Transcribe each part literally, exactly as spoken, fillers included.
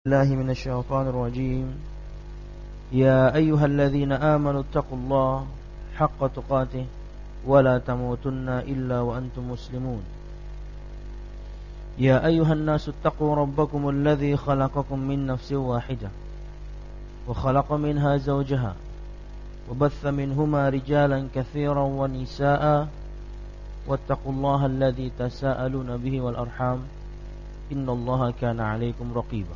الله من الشيطان الرجيم يا أيها الذين آمنوا اتقوا الله حق تقاته ولا تموتن إلا وأنتم مسلمون يا أيها الناس اتقوا ربكم الذي خلقكم من نفس واحدة وخلق منها زوجها وبث منهما رجالا كثيرا ونساء واتقوا الله الذي تساءلون به والأرحام إن الله كان عليكم رقيبا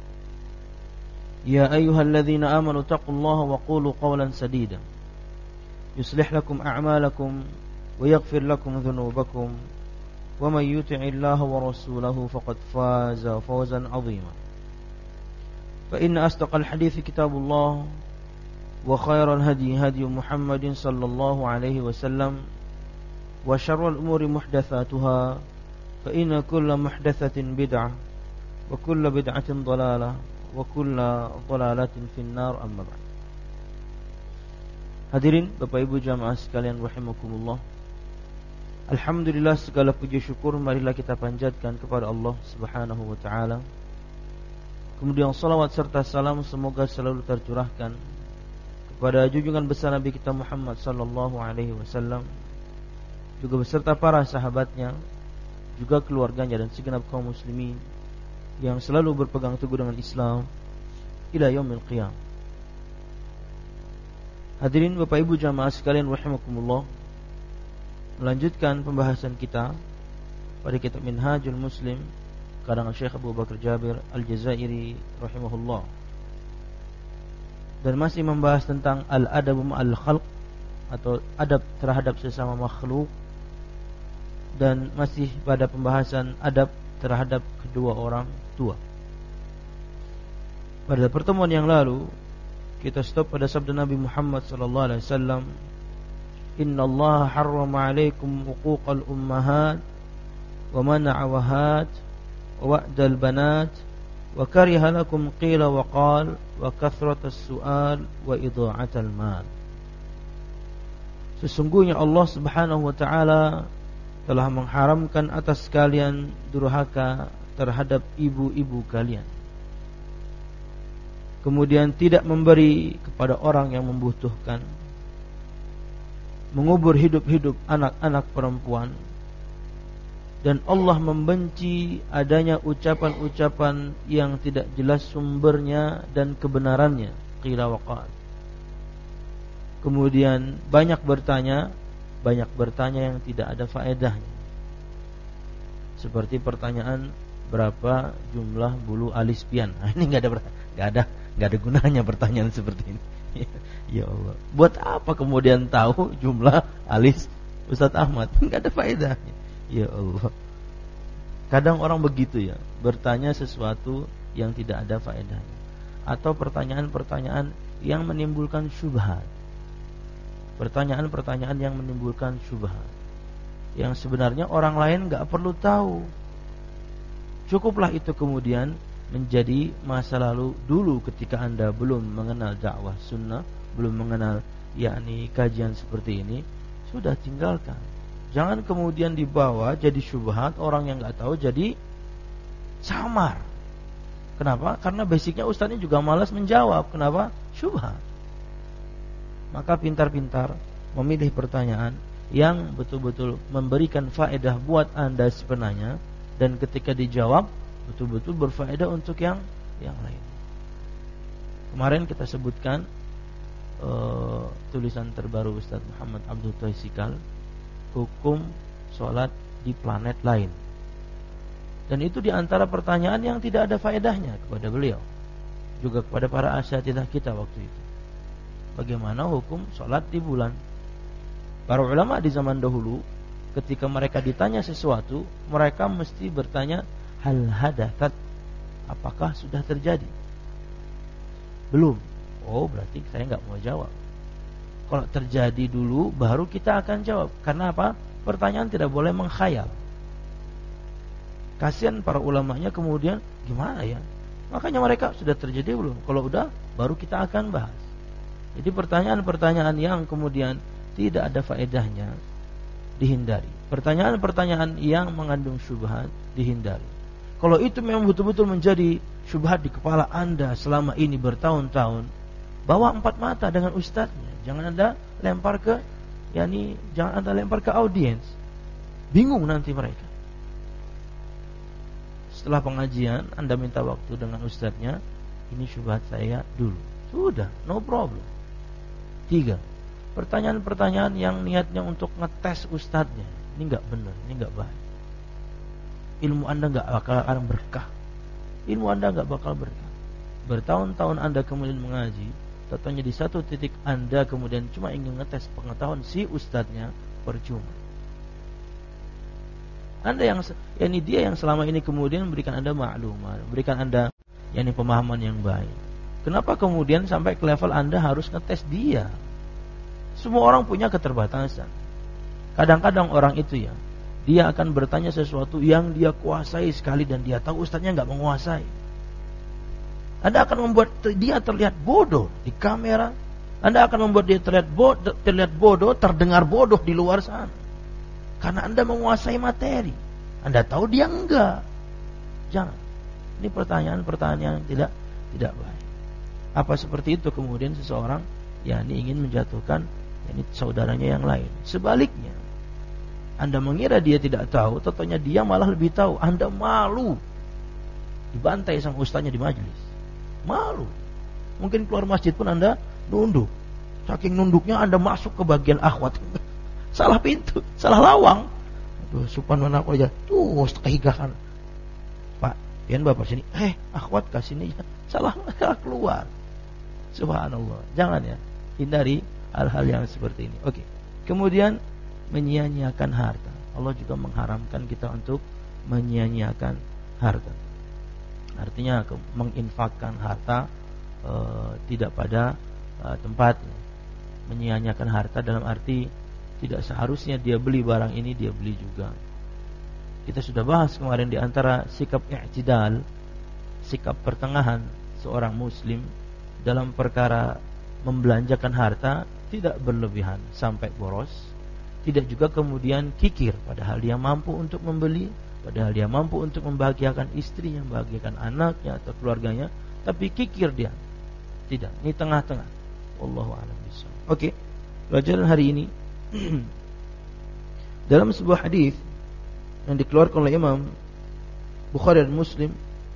يا أيها الذين آمنوا اتقوا الله وقولوا قولا سديدا يصلح لكم أعمالكم ويغفر لكم ذنوبكم ومن يطع الله ورسوله فقد فاز فوزا عظيما فإن أصدق الحديث كتاب الله وخير الهدي هدي محمد صلى الله عليه وسلم وشر الأمور محدثاتها فإن كل محدثة بدعة وكل بدعة ضلالة وكل ضلالة في النار أما بعد. Hadirin Bapak Ibu jamaah sekalian rahimakumullah. Alhamdulillah, segala puji syukur marilah kita panjatkan kepada Allah Subhanahu wa taala. Kemudian salawat serta salam semoga selalu tercurahkan kepada junjungan besar Nabi kita Muhammad sallallahu alaihi wasallam, juga beserta para sahabatnya, juga keluarganya dan segenap kaum muslimin yang selalu berpegang teguh dengan Islam ila yaumil qiyam. Hadirin Bapak Ibu jamaah sekalian rahimakumullah, melanjutkan pembahasan kita pada kitab Minhajul Muslim karangan Syekh Abu Bakar Jabir Al-Jazairi rahimahullah, dan masih membahas tentang al-adabu ma'al khalq atau adab terhadap sesama makhluk, dan masih pada pembahasan adab terhadap kedua orang tua. Pada pertemuan yang lalu kita stop pada sabda Nabi Muhammad sallallahu alaihi wasallam, innallaha harrama 'alaikum uquqal ummahat wa mana'a wahat wa wa'dal banat wa kariha lakum qila wa qal wa kathratas su'al wa idha'atal mal. Sesungguhnya Allah Subhanahu wa taala telah mengharamkan atas kalian durhaka terhadap ibu-ibu kalian, kemudian tidak memberi kepada orang yang membutuhkan, mengubur hidup-hidup anak-anak perempuan, dan Allah membenci adanya ucapan-ucapan yang tidak jelas sumbernya dan kebenarannya, qila wa qal. Kemudian banyak bertanya banyak bertanya yang tidak ada faedahnya, seperti pertanyaan berapa jumlah bulu alis pian. Nah, ini nggak ada nggak ada nggak ada gunanya pertanyaan seperti ini. Ya Allah, buat apa kemudian tahu jumlah alis Ustadz Ahmad? Nggak ada faedahnya. Ya Allah, kadang orang begitu ya, bertanya sesuatu yang tidak ada faedahnya, atau pertanyaan-pertanyaan yang menimbulkan syubhat. Pertanyaan-pertanyaan yang menimbulkan syubhat, yang sebenarnya orang lain gak perlu tahu. Cukuplah itu kemudian menjadi masa lalu dulu ketika Anda belum mengenal dakwah sunnah, belum mengenal yakni kajian seperti ini, sudah tinggalkan. Jangan kemudian dibawa jadi syubhat, orang yang gak tahu jadi samar. Kenapa? Karena basicnya ustaznya juga malas menjawab. Kenapa? Syubhat. Maka pintar-pintar memilih pertanyaan yang betul-betul memberikan faedah buat Anda si penanya, dan ketika dijawab betul-betul berfaedah untuk yang yang lain. Kemarin kita sebutkan uh, tulisan terbaru Ustaz Muhammad Abdul Taisikal, hukum sholat di planet lain, dan itu diantara pertanyaan yang tidak ada faedahnya kepada beliau, juga kepada para asatidzah kita waktu itu. Bagaimana hukum sholat di bulan? Para ulama di zaman dahulu ketika mereka ditanya sesuatu, mereka mesti bertanya hal hadathat, apakah sudah terjadi? Belum. Oh, berarti saya nggak mau jawab. Kalau terjadi dulu baru kita akan jawab. Karena apa? Pertanyaan tidak boleh mengkhayal. Kasihan para ulamanya kemudian gimana ya? Makanya mereka sudah terjadi belum? Kalau udah baru kita akan bahas. Jadi pertanyaan-pertanyaan yang kemudian tidak ada faedahnya dihindari. Pertanyaan-pertanyaan yang mengandung syubhat dihindari. Kalau itu memang betul-betul menjadi syubhat di kepala Anda selama ini bertahun-tahun, bawa empat mata dengan ustadznya. Jangan Anda lempar ke, yakni jangan Anda lempar ke audiens. Bingung nanti mereka. Setelah pengajian, Anda minta waktu dengan ustadznya. Ini syubhat saya dulu. Sudah, no problem. Tiga, pertanyaan-pertanyaan yang niatnya untuk ngetes ustadznya. Ini enggak benar, ini enggak baik. Ilmu Anda enggak bakal berkah. Ilmu Anda enggak bakal berkah. Bertahun-tahun Anda kemudian mengaji, tentunya di satu titik Anda kemudian cuma ingin ngetes pengetahuan si ustadznya, percuma. Anda yang, yakni dia yang selama ini kemudian memberikan Anda maklumat, memberikan Anda yakni pemahaman yang baik. Kenapa kemudian sampai ke level Anda harus ngetes dia? Semua orang punya keterbatasan. Kadang-kadang orang itu ya, dia akan bertanya sesuatu yang dia kuasai sekali dan dia tahu ustadznya nggak menguasai. Anda akan membuat dia terlihat bodoh di kamera. Anda akan membuat dia terlihat bodoh, terlihat bodoh, terdengar bodoh di luar sana. Karena Anda menguasai materi. Anda tahu dia enggak. Jangan. Ini pertanyaan-pertanyaan yang tidak tidak baik. Apa seperti itu kemudian seseorang yakni ingin menjatuhkan yakni saudaranya yang lain. Sebaliknya, Anda mengira dia tidak tahu, tentunya dia malah lebih tahu. Anda malu dibantai sama ustaznya di majelis. Malu. Mungkin keluar masjid pun Anda nunduk. Saking nunduknya Anda masuk ke bagian akhwat. Salah pintu, salah lawang. Aduh, subhanallah aja. Tuh, kehigahan. Pak, pian bapak sini. Eh, akhwat ke sini. Salah, salah keluar. Subhanallah. Jangan ya. Hindari hal-hal yang seperti ini. Oke. Kemudian menyia-nyiakan harta. Allah juga mengharamkan kita untuk menyia-nyiakan harta. Artinya menginfakkan harta e, tidak pada e, tempatnya. Menyia-nyiakan harta dalam arti tidak seharusnya dia beli barang ini dia beli juga. Kita sudah bahas kemarin di antara sikap i'tidal, sikap pertengahan seorang muslim dalam perkara membelanjakan harta, tidak berlebihan sampai boros, tidak juga kemudian kikir padahal dia mampu untuk membeli, padahal dia mampu untuk membahagiakan istrinya, membahagiakan anaknya atau keluarganya, tapi kikir dia. Tidak, ini tengah-tengah. Wallahu a'lam bishawab. Oke, pelajaran hari ini dalam sebuah hadis yang dikeluarkan oleh Imam Bukhari dan Muslim,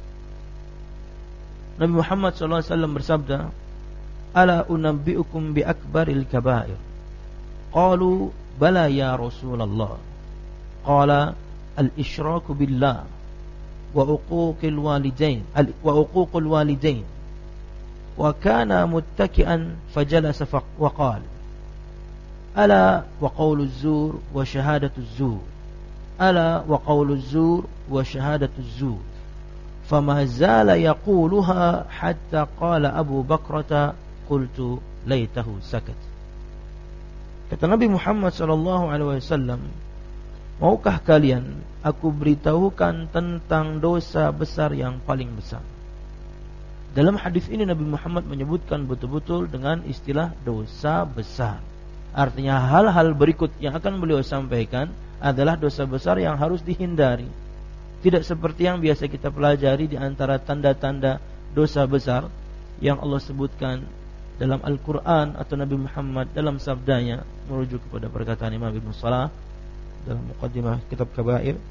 Nabi Muhammad sallallahu alaihi wasallam bersabda, "Ala unabbiukum bi akbaril kaba'ir?" Qalu, "Bala ya Rasulullah." Qala, "Al-isyraku billah wa uquqil walidain wa uququl walidain." Wa kana muttaki'an fajalasa wa qala, "Ala wa qawluz zur wa shahadatuz zur. Ala wa qawluz zur wa shahadatuz zur." Fama zala yaquluha hatta qala Abu Bakrata, qultu laitahu sakat. Kata Nabi Muhammad sallallahu alaihi wasallam, "Maukah kalian aku beritahukan tentang dosa besar yang paling besar?" Dalam hadis ini Nabi Muhammad menyebutkan betul-betul dengan istilah dosa besar. Artinya hal-hal berikut yang akan beliau sampaikan adalah dosa besar yang harus dihindari. Tidak seperti yang biasa kita pelajari di antara tanda-tanda dosa besar yang Allah sebutkan dalam Al-Quran atau Nabi Muhammad dalam sabdanya, merujuk kepada perkataan Imam Ibn Salah dalam Muqaddimah Kitab Kabair.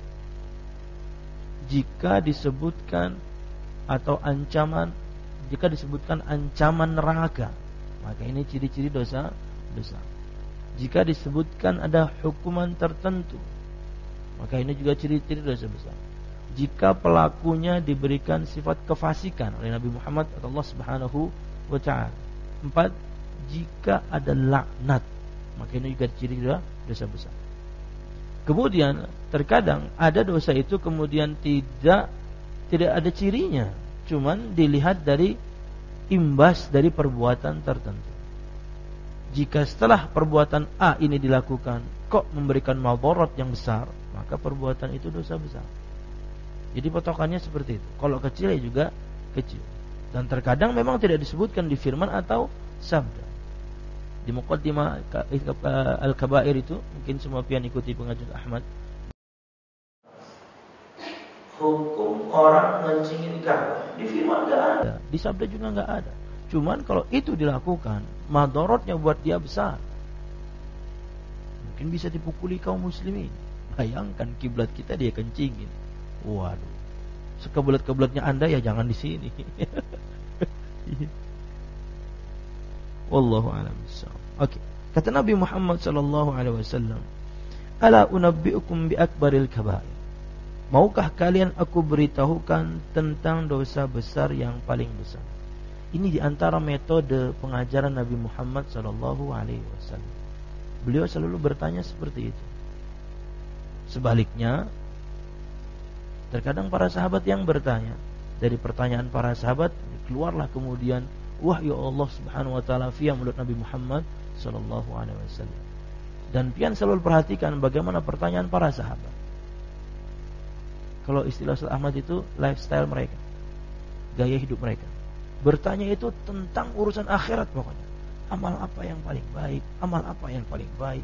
Jika disebutkan atau ancaman, jika disebutkan ancaman neraka, maka ini ciri-ciri dosa besar. Jika disebutkan ada hukuman tertentu, maka ini juga ciri-ciri dosa besar. Jika pelakunya diberikan sifat kefasikan oleh Nabi Muhammad atau Allah Subhanahu wa taala. Empat, jika ada laknat, maka ini juga ciri dosa besar. Kemudian terkadang ada dosa itu kemudian tidak tidak ada cirinya, cuman dilihat dari imbas dari perbuatan tertentu. Jika setelah perbuatan A ini dilakukan kok memberikan madarat yang besar, maka perbuatan itu dosa besar. Jadi patokannya seperti itu. Kalau kecil ya juga kecil. Dan terkadang memang tidak disebutkan di firman atau sabda. Di Muqaddimah Al-Kabair itu, mungkin semua pian ikuti pengajian Ahmad. hukum orang ngencingin Ka'bah. Di firman nggak ada, di sabda juga nggak ada. Cuman kalau itu dilakukan, madorotnya buat dia besar. Mungkin bisa dipukuli kaum muslimin. Bayangkan kiblat kita dia kencingin. Waduh, sekebelat-kebelatnya Anda ya jangan di sini. Wallahu a'lam bishawab. Oke, kata Nabi Muhammad sallallahu alaihi wasallam, "Ala unabbiukum bi akbaril kaba'ir." Maukah kalian aku beritahukan tentang dosa besar yang paling besar? Ini diantara metode pengajaran Nabi Muhammad sallallahu alaihi wasallam. Beliau selalu bertanya seperti itu. Sebaliknya, terkadang para sahabat yang bertanya, dari pertanyaan para sahabat keluarlah kemudian wahyu Allah Subhanahu wa taala via mulut Nabi Muhammad sallallahu alaihi wasallam. Dan pian selalu perhatikan bagaimana pertanyaan para sahabat. Kalau istilah Ustaz Ahmad itu lifestyle mereka, gaya hidup mereka. Bertanya itu tentang urusan akhirat pokoknya. Amal apa yang paling baik? Amal apa yang paling baik?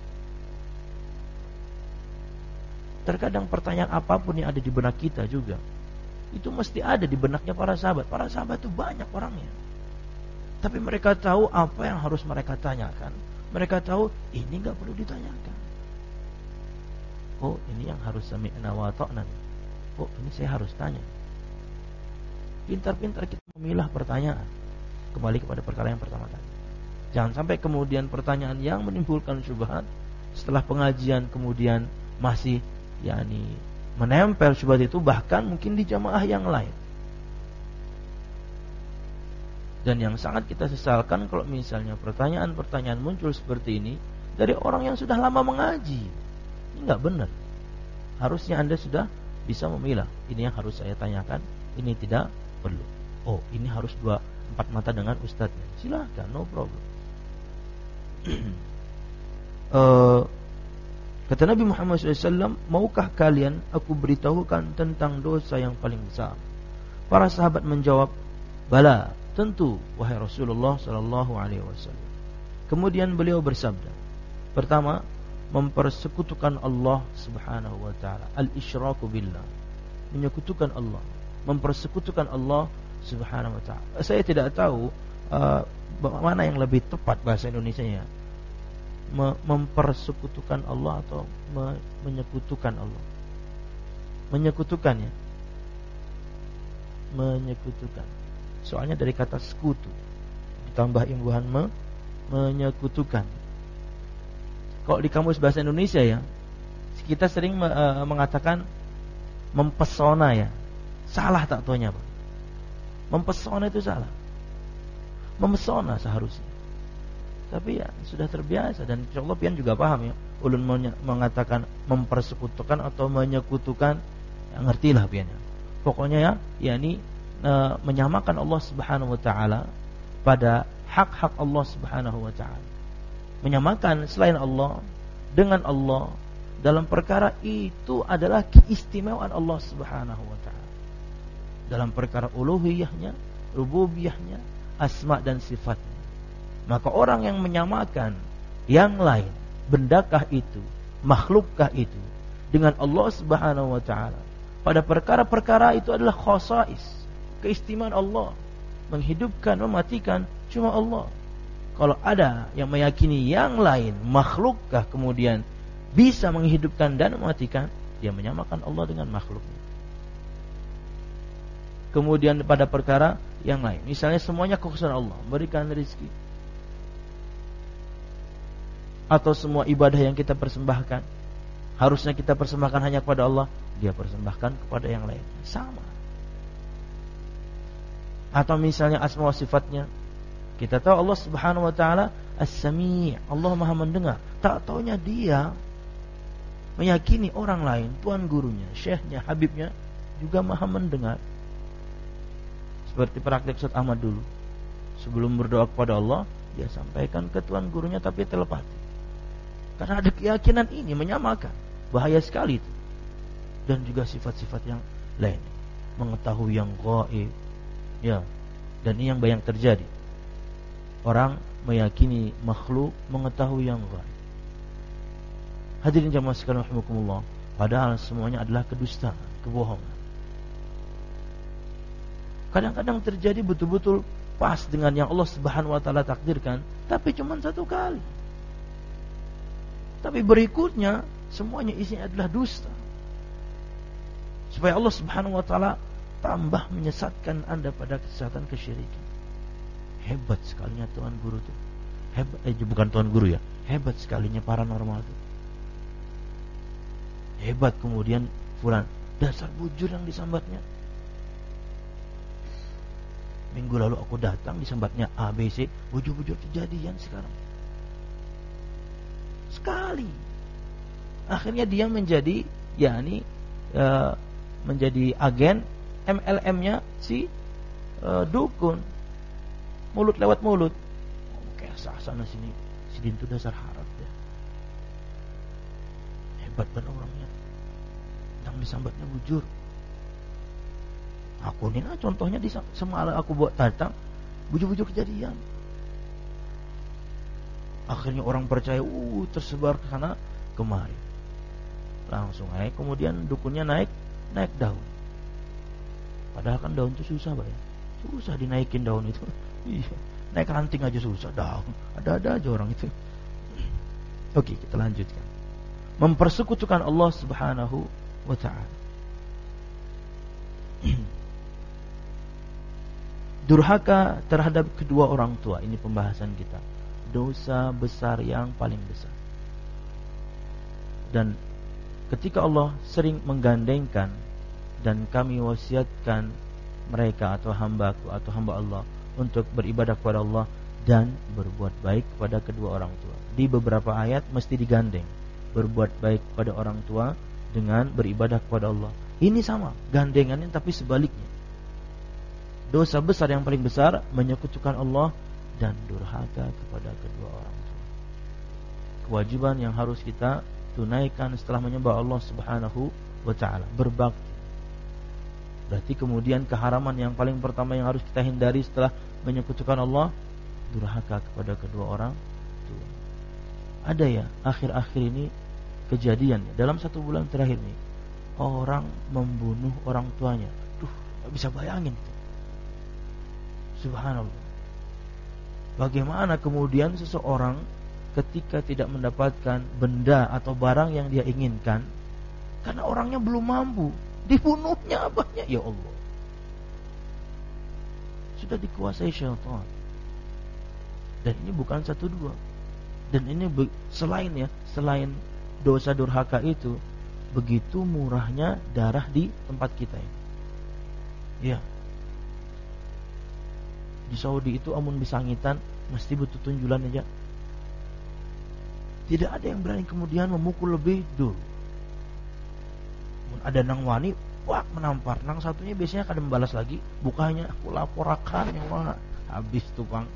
Terkadang pertanyaan apapun yang ada di benak kita juga, itu mesti ada di benaknya para sahabat. Para sahabat itu banyak orangnya, tapi mereka tahu apa yang harus mereka tanyakan. Mereka tahu ini gak perlu ditanyakan. Oh, ini yang harus sami'na wa ta'na. Oh, ini saya harus tanya. Pintar-pintar kita memilah pertanyaan. Kembali kepada perkara yang pertama tadi. Jangan sampai kemudian pertanyaan yang menimbulkan syubhat setelah pengajian kemudian masih yakni menempel syubhat itu, bahkan mungkin di jamaah yang lain. Dan yang sangat kita sesalkan kalau misalnya pertanyaan-pertanyaan muncul seperti ini dari orang yang sudah lama mengaji. Ini enggak benar. Harusnya Anda sudah bisa memilah. Ini yang harus saya tanyakan, ini tidak perlu. Oh, ini harus dua empat mata dengan ustadznya. Silakan, no problem. uh, kata Nabi Muhammad shallallahu alaihi wasallam, maukah kalian aku beritahukan tentang dosa yang paling besar? Para sahabat menjawab, bala, tentu wahai Rasulullah sallallahu alaihi wasallam. Kemudian beliau bersabda, pertama, mempersekutukan Allah Subhanahu wa taala, al-isyraku billah, menyekutukan Allah, mempersekutukan Allah Subhanahu wa taala. Saya tidak tahu uh, mana yang lebih tepat bahasa Indonesianya, mempersekutukan Allah atau me- menyekutukan Allah. Menyekutukan ya, menyekutukan. Soalnya dari kata sekutu ditambah imbuhan me, menyekutukan. Kalau di kamus bahasa Indonesia ya, kita sering uh, mengatakan mempesona ya. Salah tak taunya, Pak. Mempesona itu salah. Memesona seharusnya. Tapi ya sudah terbiasa dan insyaallah pian juga paham ya. Ulun mengatakan mempersekutukan atau menyekutukan, ya ngertilah pian ya. Pokoknya ya, yakni uh, menyamakan Allah Subhanahu wa taala pada hak-hak Allah Subhanahu wa taala. Menyamakan selain Allah dengan Allah dalam perkara itu adalah keistimewaan Allah Subhanahu wa taala. Dalam perkara uluhiyahnya, rububiyahnya, asma dan sifatnya. Maka orang yang menyamakan yang lain, bendakah itu, makhlukkah itu, dengan Allah Subhanahu wa taala, pada perkara-perkara itu adalah khasais, keistimewaan Allah. Menghidupkan, mematikan cuma Allah. Kalau ada yang meyakini yang lain, makhlukkah kemudian bisa menghidupkan dan mematikan, dia menyamakan Allah dengan makhluknya. Kemudian pada perkara yang lain, misalnya semuanya kekhususan Allah, berikan rezeki, atau semua ibadah yang kita persembahkan harusnya kita persembahkan hanya kepada Allah, dia persembahkan kepada yang lain, sama. Atau misalnya asma wa sifatnya, kita tahu Allah Subhanahu wa taala As-Sami', Allah Maha mendengar. Tak taunya dia meyakini orang lain, tuan gurunya, syekhnya, habibnya juga Maha mendengar. Seperti praktik Ustaz Ahmad dulu. Sebelum berdoa kepada Allah, dia sampaikan ke tuan gurunya tapi telepati. Karena ada keyakinan ini menyamakan. Bahaya sekali itu. Dan juga sifat-sifat yang lain. Mengetahui yang gaib. Ya. Dan ini yang banyak terjadi. Orang meyakini makhluk mengetahui yang gaib. Hadirin jamaah sekalian rahimakumullah, padahal semuanya adalah kedustaan, kebohongan. Kadang-kadang terjadi betul-betul pas dengan yang Allah Subhanahu wa taala takdirkan, tapi cuma satu kali. Tapi berikutnya semuanya isinya adalah dusta. Supaya Allah Subhanahu wa taala tambah menyesatkan Anda pada kesesatan kesyirikan. Hebat sekalinya Tuhan Guru itu. Hebat, eh, bukan Tuhan Guru ya. Hebat sekalinya paranormal itu. Hebat kemudian fulan, dasar bujur yang disambatnya. Minggu lalu aku datang disambatnya A B C, bujur-bujur kejadian sekarang. Sekali. Akhirnya dia menjadi yakni e, menjadi agen M L M-nya si e, dukun. Mulut lewat mulut. Oh, kayak sana sini, si Din itu dasar harap ya. Hebat banget orangnya. Yang disambatnya bujur. Aku ini nah, contohnya di semalam aku buat datang bujur-bujur kejadian. Akhirnya orang percaya, uh tersebar ke sana kemari. Langsung naik, kemudian dukunnya naik naik daun. Padahal kan daun itu susah, Pak ya. Susah dinaikin daun itu. Iya, naik ranting aja susah, daun. Ada-ada aja orang itu. Oke, kita lanjutkan. Mempersekutukan Allah Subhanahu wa taala. Durhaka terhadap kedua orang tua, ini pembahasan kita. Dosa besar yang paling besar. Dan ketika Allah sering menggandengkan, dan kami wasiatkan mereka atau hambaku atau hamba Allah untuk beribadah kepada Allah dan berbuat baik kepada kedua orang tua. Di beberapa ayat mesti digandeng, berbuat baik kepada orang tua dengan beribadah kepada Allah. Ini sama, gandengannya tapi sebaliknya. Dosa besar yang paling besar menyekutukan Allah dan durhaka kepada kedua orang tua. Kewajiban yang harus kita tunaikan setelah menyembah Allah Subhanahu wa taala, berbakti. Berarti kemudian keharaman yang paling pertama yang harus kita hindari setelah menyekutukan Allah, durhaka kepada kedua orang tua. Ada ya akhir-akhir ini kejadian dalam satu bulan terakhir ini, orang membunuh orang tuanya. Duh, gak bisa bayangin itu. Subhanallah. Bagaimana kemudian seseorang ketika tidak mendapatkan benda atau barang yang dia inginkan karena orangnya belum mampu, dibunuhnya abahnya. Ya Allah, sudah dikuasai syaitan. Dan ini bukan satu dua. Dan ini be- selain ya, selain dosa durhaka itu, begitu murahnya darah di tempat kita ini. Ya. Di Saudi itu amun bisangitan mesti butuh tunjulan aja. Tidak ada yang berani kemudian memukul lebih dulu. Ada nang wani, wah menampar. Nang satunya biasanya kadang membalas lagi, bukannya aku laporakan yang wah habis tuh Bang.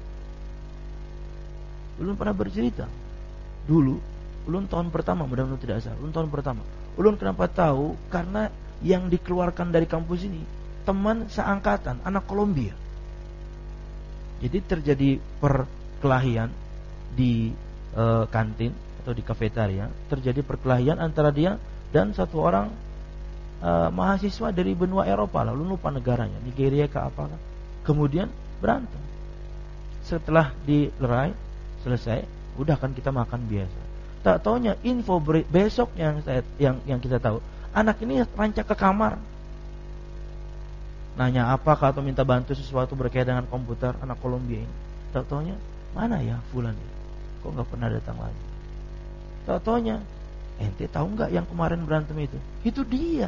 Ulun pernah bercerita dulu, ulun tahun pertama, mudah-mudahan tidak salah, ulun tahun pertama. Ulun kenapa tahu? Karena yang dikeluarkan dari kampus ini teman seangkatan, anak Kolombia. Jadi terjadi perkelahian di e, kantin atau di kafetaria, terjadi perkelahian antara dia dan satu orang e, mahasiswa dari benua Eropa, lalu lupa negaranya, Nigeria ke apa kan. Kemudian berantem. Setelah dilerai, selesai, udah kan kita makan biasa. Tak taunya info besok yang saya yang yang kita tahu, anak ini rancak ke kamar. Nanya apakah atau minta bantu sesuatu berkaitan dengan komputer anak Kolombia ini. Tak taunya, mana ya fulan ini? Kok nggak pernah datang lagi? Tak taunya, ente tahu nggak yang kemarin berantem itu? Itu dia.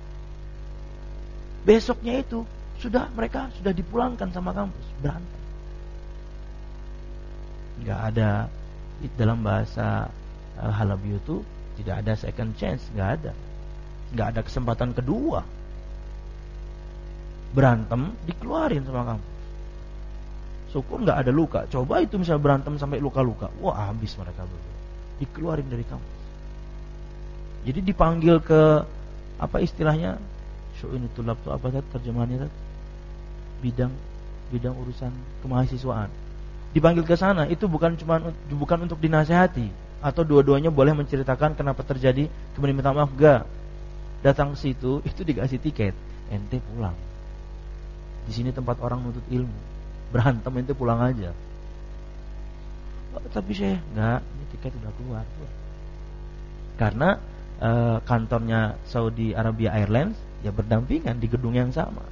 Besoknya itu sudah mereka sudah dipulangkan sama kampus berantem. Nggak ada dalam bahasa uh, Halabi itu tidak ada second chance, nggak ada, nggak ada kesempatan kedua. Berantem dikeluarin sama kampus. Syukur nggak ada luka. Coba itu misal berantem sampai luka-luka, wah habis mereka berdua. Dikeluarin dari kampus. Jadi dipanggil ke apa istilahnya? Syu'un tulab itu apa tadi terjemahannya tadi? Bidang bidang urusan kemahasiswaan. Dipanggil ke sana itu bukan cuma bukan untuk dinasehati atau dua-duanya boleh menceritakan kenapa terjadi kemudian minta maaf, enggak. Datang ke situ itu dikasih tiket, ente pulang. Di sini tempat orang nuntut ilmu. Berantem itu pulang aja. Oh, tapi saya enggak, ini tiket udah keluar. Karena e, kantornya Saudi Arabia Airlines ya berdampingan di gedung yang sama.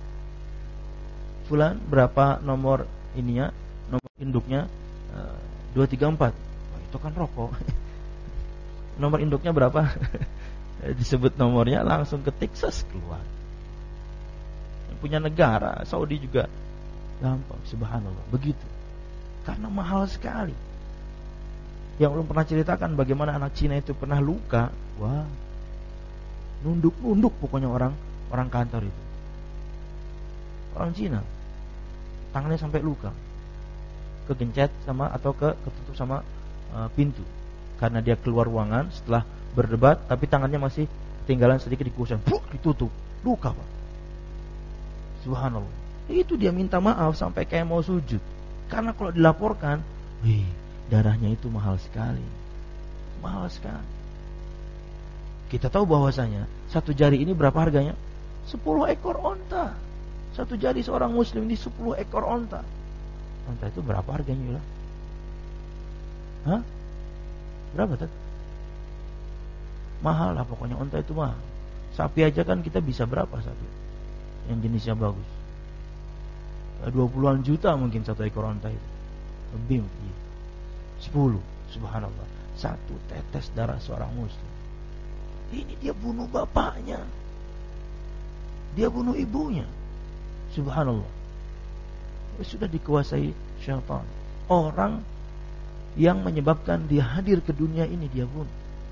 Fulan berapa nomor ininya, nomor induknya e, dua tiga empat. Oh, itu kan rokok. Nomor induknya berapa? Disebut nomornya, langsung ketik, ses keluar. Yang punya negara Saudi juga gampang, subhanallah. Begitu. Karena mahal sekali. Yang belum pernah ceritakan bagaimana anak Cina itu pernah luka. Wah, nunduk-nunduk pokoknya orang orang kantor itu. Orang Cina, tangannya sampai luka, kegencet sama atau ke ketutup sama uh, pintu. Karena dia keluar ruangan setelah berdebat, tapi tangannya masih tinggalan sedikit di kusen, Bruk, ditutup, luka Pak. Subhanallah. Itu dia minta maaf sampai kayak mau sujud. Karena kalau dilaporkan, wih, darahnya itu mahal sekali. Mahal sekali. Kita tahu bahwasanya satu jari ini berapa harganya? Sepuluh ekor onta. Satu jari seorang muslim ini sepuluh ekor onta. Onta itu berapa harganya lah? Hah? Berapa tadi? Mahal lah pokoknya, onta itu mahal. Sapi aja kan kita bisa berapa sapi yang jenisnya bagus? Dua puluhan juta mungkin satu ekor onta itu. Lebih mungkin. Sepuluh, subhanallah. Satu tetes darah seorang muslim. Ini dia bunuh bapaknya, dia bunuh ibunya. Subhanallah. Sudah dikuasai syaitan. Orang yang menyebabkan dia hadir ke dunia ini dia bunuh.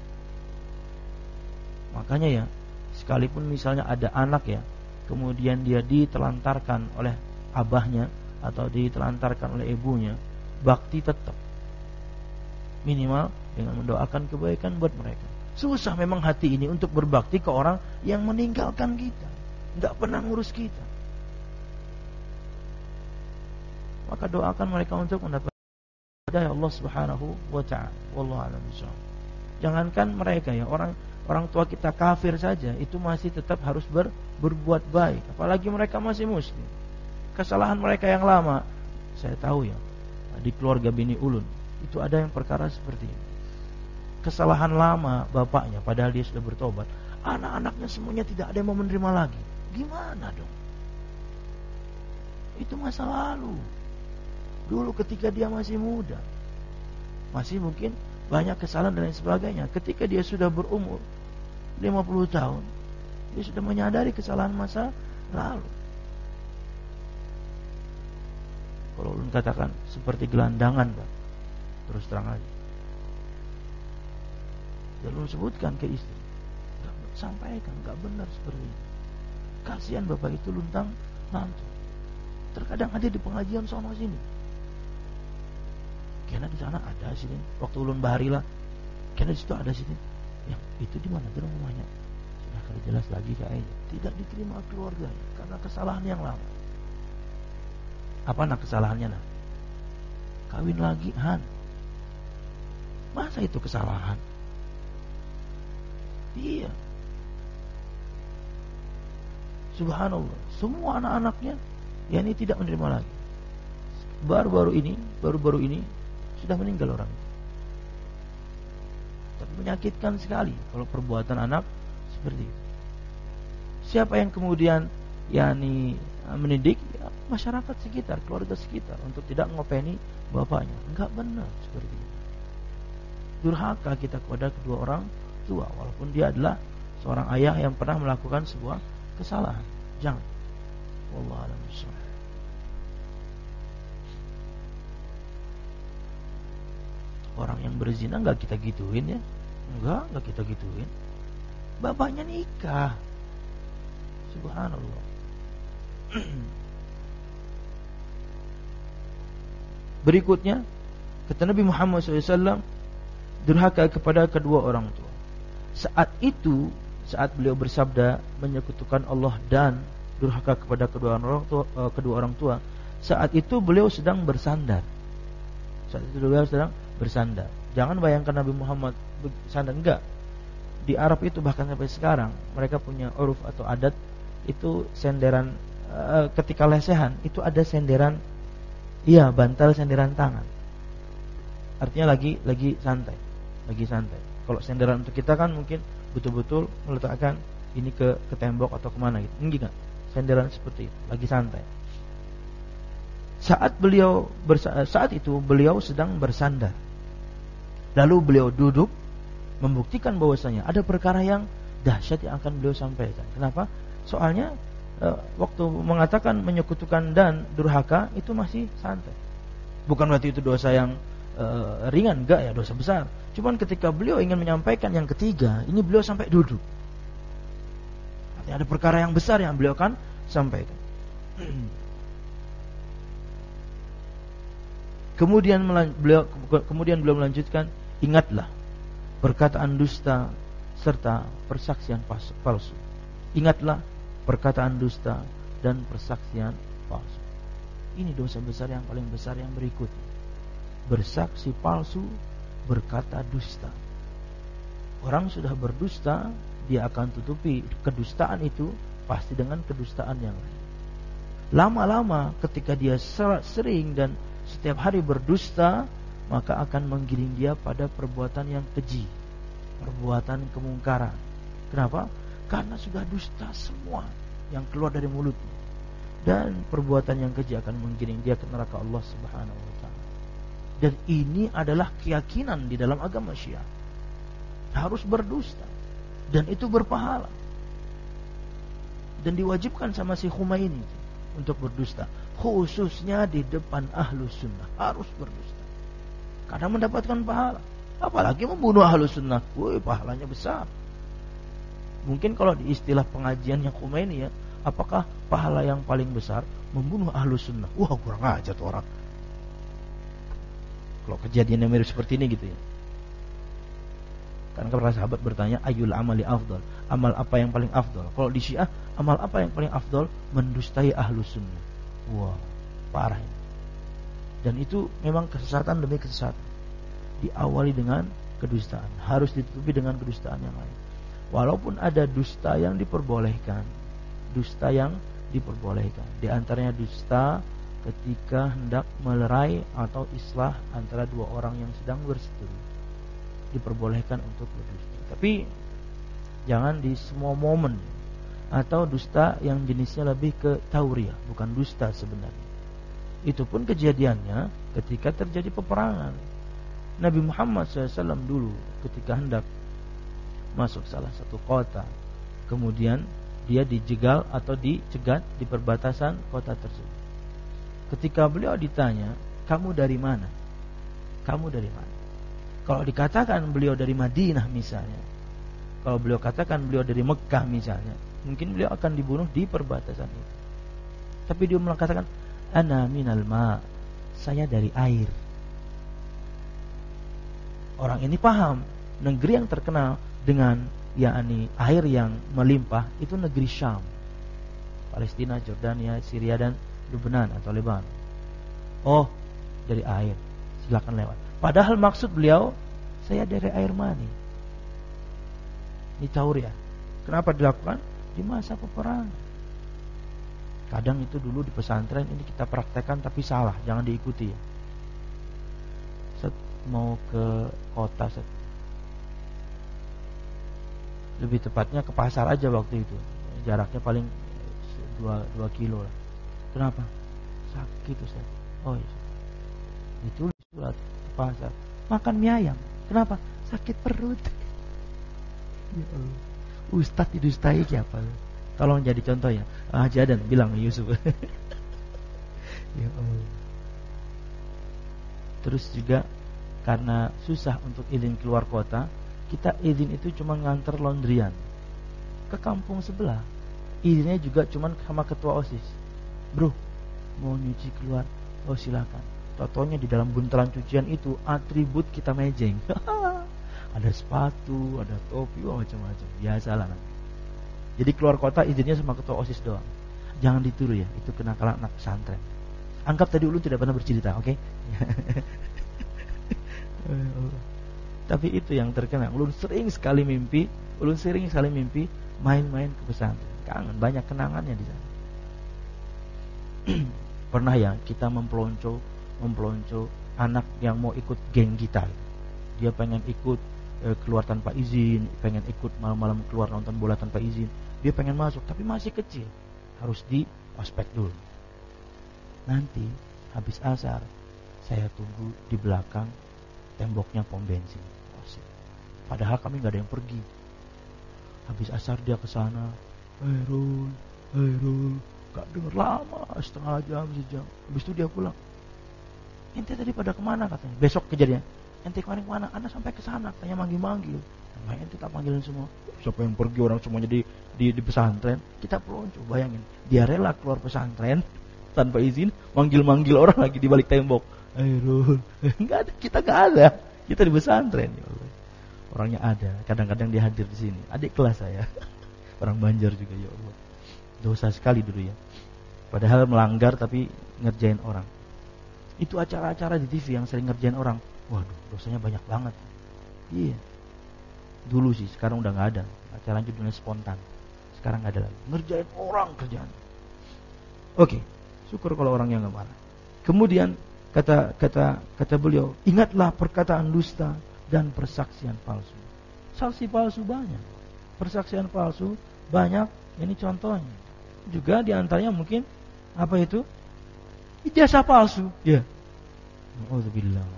Makanya ya, sekalipun misalnya ada anak ya, kemudian dia ditelantarkan oleh abahnya atau ditelantarkan oleh ibunya, bakti tetap. Minimal dengan mendoakan kebaikan buat mereka. Susah memang hati ini untuk berbakti ke orang yang meninggalkan kita, enggak pernah ngurus kita. Maka doakan mereka untuk mendapat hidayah Allah Subhanahu wa taala. Wallahu a'lam bishawab. Jangankan mereka ya, orang orang tua kita kafir saja itu masih tetap harus ber, berbuat baik, apalagi mereka masih muslim. Kesalahan mereka yang lama, saya tahu ya, di keluarga Bini Ulun itu ada yang perkara seperti ini. Kesalahan lama bapaknya padahal dia sudah bertobat, anak-anaknya semuanya tidak ada yang mau menerima lagi. Gimana dong? Itu masa lalu. Dulu ketika dia masih muda, masih mungkin banyak kesalahan dan lain sebagainya. Ketika dia sudah berumur lima puluh tahun, dia sudah menyadari kesalahan masa lalu. Kalau ulun katakan seperti gelandangan, Pak. Terus terang aja. Dan ulun sebutkan ke istri, gak sampaikan, gak benar seperti itu. Kasihan bapak itu luntang lantung. Terkadang ada di pengajian sono sini. Karena di sana ada sini. Waktu ulun bahari lah, karena di situ ada sini. Yang itu di mana tuh rumahnya? Sudah kali jelas lagi kayaknya. Tidak diterima keluarganya karena kesalahan yang lama. Apa nak kesalahannya nak? Kawin lagi, Han. Masa itu kesalahan? Iya. Subhanallah. Semua anak-anaknya ya ini tidak menerima lagi. Baru-baru ini, baru-baru ini sudah meninggal orang itu. Tapi menyakitkan sekali kalau perbuatan anak seperti itu. Siapa yang kemudian yakni mendidik ya, masyarakat sekitar, keluarga sekitar untuk tidak ngopeni bapaknya. Enggak benar seperti itu. Durhaka kita kepada kedua orang tua walaupun dia adalah seorang ayah yang pernah melakukan sebuah kesalahan. Jangan. Wallahu a'lam bishawab. Orang yang berzina enggak kita gituin ya. Enggak, enggak kita gituin. Bapaknya nikah. Subhanallah. Berikutnya kata Nabi Muhammad shallallahu alaihi wasallam, durhaka kepada kedua orang tua. Saat itu, saat beliau bersabda menyekutukan Allah dan durhaka kepada kedua orang tua, kedua orang tua, saat itu beliau sedang bersandar. Saat itu beliau sedang bersandar. Jangan bayangkan Nabi Muhammad bersandar, enggak. Di Arab itu bahkan sampai sekarang mereka punya uruf atau adat itu senderan uh, ketika lesehan itu ada senderan, iya bantal senderan tangan. Artinya lagi lagi santai, lagi santai. Kalau senderan untuk kita kan mungkin betul-betul meletakkan ini ke ke tembok atau kemana gitu. Enggak, senderan seperti itu, lagi santai. Saat beliau bersa- saat itu beliau sedang bersandar. Lalu beliau duduk membuktikan bahwasanya ada perkara yang dahsyat yang akan beliau sampaikan. Kenapa? Soalnya e, waktu mengatakan menyekutukan dan durhaka itu masih santai. Bukan berarti itu dosa yang e, ringan, enggak ya, dosa besar. Cuman ketika beliau ingin menyampaikan yang ketiga, ini beliau sampai duduk. Artinya ada perkara yang besar yang beliau akan sampaikan. Kemudian beliau kemudian beliau melanjutkan, ingatlah perkataan dusta serta persaksian palsu. Ingatlah perkataan dusta dan persaksian palsu. Ini dosa besar yang paling besar yang berikut. Bersaksi palsu, berkata dusta. Orang sudah berdusta, dia akan tutupi kedustaan itu pasti dengan kedustaan yang lain. Lama-lama ketika dia sering dan setiap hari berdusta, maka akan menggiring dia pada perbuatan yang keji, perbuatan kemungkaran. Kenapa? Karena sudah dusta semua yang keluar dari mulutnya. Dan perbuatan yang keji akan menggiring dia ke neraka Allah Subhanahu wa taala. Dan ini adalah keyakinan di dalam agama Syiah. Harus berdusta dan itu berpahala. Dan diwajibkan sama si Khomeini untuk berdusta, khususnya di depan Ahlus Sunnah harus berdusta. Karena mendapatkan pahala. Apalagi membunuh Ahlus Sunnah, woi pahalanya besar. Mungkin kalau di istilah pengajian yang Khomeini ya, apakah pahala yang paling besar membunuh Ahlus Sunnah? Wah, kurang ajar tuh orang. Kalau kejadian yang mirip seperti ini gitu ya. Karena para sahabat bertanya, ayul amali afdal, amal apa yang paling afdal? Kalau di Syiah, amal apa yang paling afdal? Mendustai Ahlus Sunnah. Wah, parah ini. Dan itu memang kesesatan demi kesesatan. Diawali dengan kedustaan, harus ditutupi dengan kedustaan yang lain. Walaupun ada dusta yang diperbolehkan, dusta yang diperbolehkan. Di antaranya dusta ketika hendak melerai atau islah antara dua orang yang sedang berseteru, diperbolehkan untuk berdusta. Tapi jangan di semua momen. Atau dusta yang jenisnya lebih ke tauriah, bukan dusta sebenarnya. Itu pun kejadiannya ketika terjadi peperangan. Nabi Muhammad shallallahu alaihi wasallam dulu ketika hendak masuk salah satu kota, kemudian dia dijegal atau dicegat di perbatasan kota tersebut. Ketika beliau ditanya, kamu dari mana? Kamu dari mana? Kalau dikatakan beliau dari Madinah misalnya, kalau beliau katakan beliau dari Mekah misalnya, mungkin beliau akan dibunuh di perbatasan itu. Tapi dia mengatakan, ana minal ma, saya dari air. Orang ini paham negeri yang terkenal dengan yakni air yang melimpah itu negeri Syam, Palestina, Jordania, Syria dan Lebanon atau Lebanon. Oh, dari air, silakan lewat. Padahal maksud beliau, saya dari air mani. Ini tauriah. Kenapa dilakukan? Di masa peperangan. Kadang itu dulu di pesantren ini kita praktekkan tapi salah, jangan diikuti ya. Set mau ke kota set. Lebih tepatnya ke pasar aja waktu itu. Jaraknya paling dua kilo lah. Kenapa? Sakit Ustaz. Oh iya. Itu surat ke pasar. Makan mie ayam. Kenapa? Sakit perut. Ya Allah. Ustaz didustai siapa? Tolong jadi contoh ya. Ah, Jadan bilang Yusuf. Ya Allah. Terus juga karena susah untuk izin keluar kota, kita izin itu cuma nganter laundryan ke kampung sebelah. Izinnya juga cuma sama ketua OSIS. Bro, mau nyuci keluar? Oh silakan. Totonya di dalam buntalan cucian itu atribut kita mejeng. Ada sepatu, ada topi, wah macam-macam. Biasalah nanti. Jadi keluar kota izinnya sama ketua OSIS doang. Jangan ditiru ya, itu kenakalan anak pesantren. Anggap tadi ulun tidak pernah bercerita, oke? Okay? Tapi itu yang terkenang. Ulun sering sekali mimpi, ulun sering sekali mimpi main-main ke pesantren. Kangen, banyak kenangannya di sana. Pernah ya kita mempelonco, mempelonco anak yang mau ikut geng kita. Dia pengen ikut e, keluar tanpa izin, pengen ikut malam-malam keluar nonton bola tanpa izin. Dia pengen masuk, tapi masih kecil, harus di ospek dulu. Nanti habis asar, saya tunggu di belakang temboknya pom bensin. Padahal kami nggak ada yang pergi. Habis asar dia ke sana, "Hei Rul, hei Rul," gak denger lama, setengah jam, sejam. Habis itu dia pulang. "Ente tadi pada kemana?" katanya. Besok kejadian. "Ente kemarin kemana?" "Anda sampai ke sana," katanya manggil-manggil. Nah, ente tak panggilin semua. Siapa yang pergi, orang semuanya di di, di pesantren. Kita pelonco, bayangin. Dia rela keluar pesantren tanpa izin, manggil-manggil orang lagi di balik tembok. "Hei Rul." Enggak ada, kita enggak ada. Kita di pesantren, ya Allah. Orangnya ada, kadang-kadang dia hadir di sini. Adik kelas saya. Orang Banjar juga, ya Allah. Dosa sekali dulu ya. Padahal melanggar tapi ngerjain orang. Itu acara-acara di T V yang sering ngerjain orang. Waduh, dosanya banyak banget. Iya. Dulu sih, sekarang udah nggak ada. Acara judulnya spontan. Sekarang nggak ada lagi. Ngerjain orang kerjaan. Oke, syukur kalau orangnya nggak marah. Kemudian kata kata kata beliau, ingatlah perkataan dusta dan persaksian palsu. Saksi palsu banyak, persaksian palsu banyak. Ini contohnya. Juga diantaranya mungkin apa itu? Ijazah palsu. Ya. Alhamdulillah.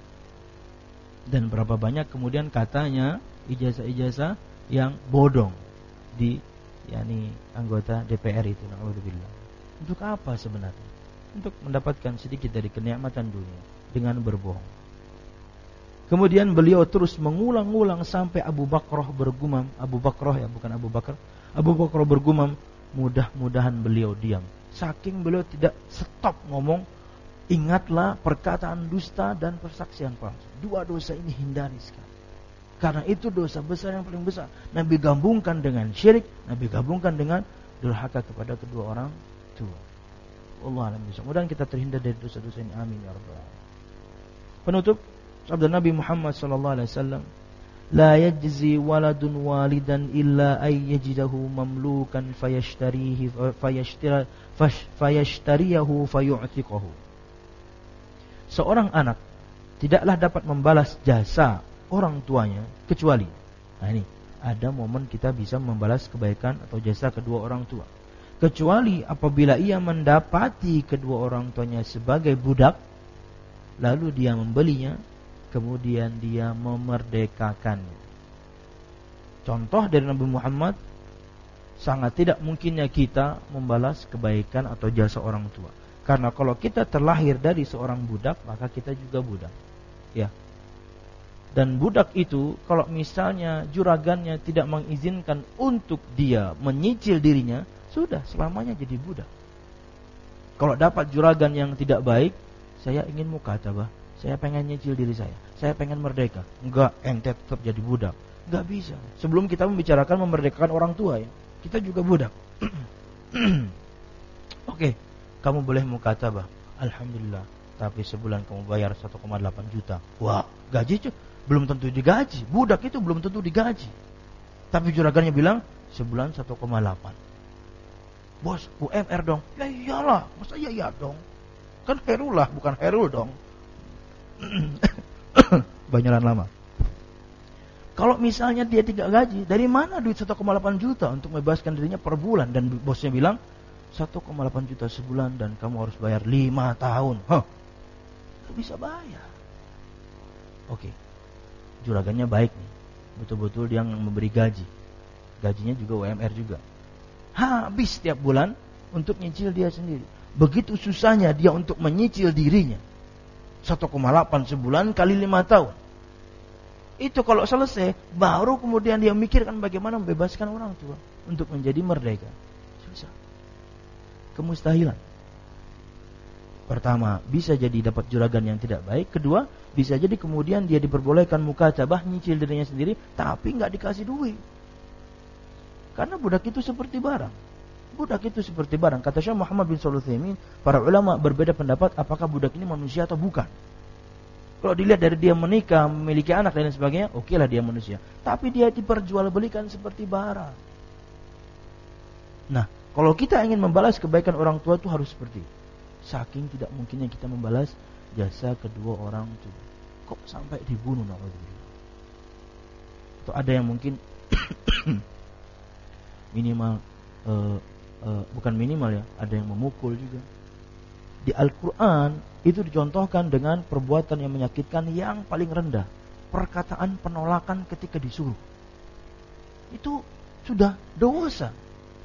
Dan berapa banyak kemudian katanya ijazah-ijazah yang bodong di yakni anggota D P R itu. Alhamdulillah. Untuk apa sebenarnya? Untuk mendapatkan sedikit dari kenikmatan dunia dengan berbohong. Kemudian beliau terus mengulang-ulang sampai Abu Bakrah bergumam, Abu Bakrah ya, bukan Abu Bakar. Abu Bakrah bergumam, mudah-mudahan beliau diam. Saking beliau tidak stop ngomong, ingatlah perkataan dusta dan persaksian palsu. Dua dosa ini hindari sekali. Karena itu dosa besar yang paling besar. Nabi gabungkan dengan syirik, Nabi gabungkan dengan durhaka kepada kedua orang tua. Allah alam bisa. Mudah-mudahan kita terhindar dari dosa-dosa ini. Amin ya rabbal alamin. Penutup sabda Nabi Muhammad sallallahu alaihi wasallam, la yajzi waladun walidan illa ay yajidahu mamlukan fayashtarihi fayashtara fayashtariyahu fayu'tiqahu. Seorang anak tidaklah dapat membalas jasa orang tuanya kecuali, nah ini ada momen kita bisa membalas kebaikan atau jasa kedua orang tua, kecuali apabila ia mendapati kedua orang tuanya sebagai budak, lalu dia membelinya, kemudian dia memerdekakannya. Contoh dari Nabi Muhammad, sangat tidak mungkinnya kita membalas kebaikan atau jasa orang tua. Karena kalau kita terlahir dari seorang budak, maka kita juga budak. Ya. Dan budak itu, kalau misalnya juragannya tidak mengizinkan untuk dia menyicil dirinya, sudah selamanya jadi budak. Kalau dapat juragan yang tidak baik, saya ingin mukatabah, saya pengen nyicil diri saya, saya pengen merdeka. Enggak, ente tetap jadi budak. Enggak bisa. Sebelum kita membicarakan memerdekakan orang tua ya, kita juga budak. Oke, kamu boleh mukatabah. Alhamdulillah, tapi sebulan kamu bayar satu koma delapan juta. Wah, gaji cu- belum tentu digaji. Budak itu belum tentu digaji. Tapi juragannya bilang sebulan satu koma delapan. Bos, U M R dong. Ya iyalah, masa iya iya dong. Kan Herul lah, bukan Herul dong. Banyaran lama. Kalau misalnya dia tidak gaji, dari mana duit satu koma delapan juta untuk membebaskan dirinya per bulan? Dan bosnya bilang satu koma delapan juta sebulan dan kamu harus bayar lima tahun. Hah, gak bisa bayar. Oke, juragannya baik nih, betul-betul dia memberi gaji. Gajinya juga U M R juga. Habis setiap bulan untuk nyicil dia sendiri. Begitu susahnya dia untuk menyicil dirinya. satu koma delapan sebulan kali lima tahun. Itu kalau selesai, baru kemudian dia mikirkan bagaimana membebaskan orang tua untuk menjadi merdeka. Susah. Kemustahilan. Pertama, bisa jadi dapat juragan yang tidak baik. Kedua, bisa jadi kemudian dia diperbolehkan mukatabah nyicil dirinya sendiri, tapi nggak dikasih duit. Karena budak itu seperti barang. Budak itu seperti barang. Kata Syekh Muhammad bin Shalih Al-Utsaimin, para ulama berbeda pendapat apakah budak ini manusia atau bukan. Kalau dilihat dari dia menikah, memiliki anak dan sebagainya, oke lah dia manusia. Tapi dia diperjualbelikan seperti barang. Nah, kalau kita ingin membalas kebaikan orang tua itu harus seperti itu. Saking tidak mungkinnya kita membalas jasa kedua orang tua. Kok sampai dibunuh, na'udzubillah. Atau ada yang mungkin minimal uh, uh, bukan minimal ya, ada yang memukul juga. Di Al-Quran itu dicontohkan dengan perbuatan yang menyakitkan yang paling rendah, perkataan penolakan ketika disuruh. Itu sudah dosa.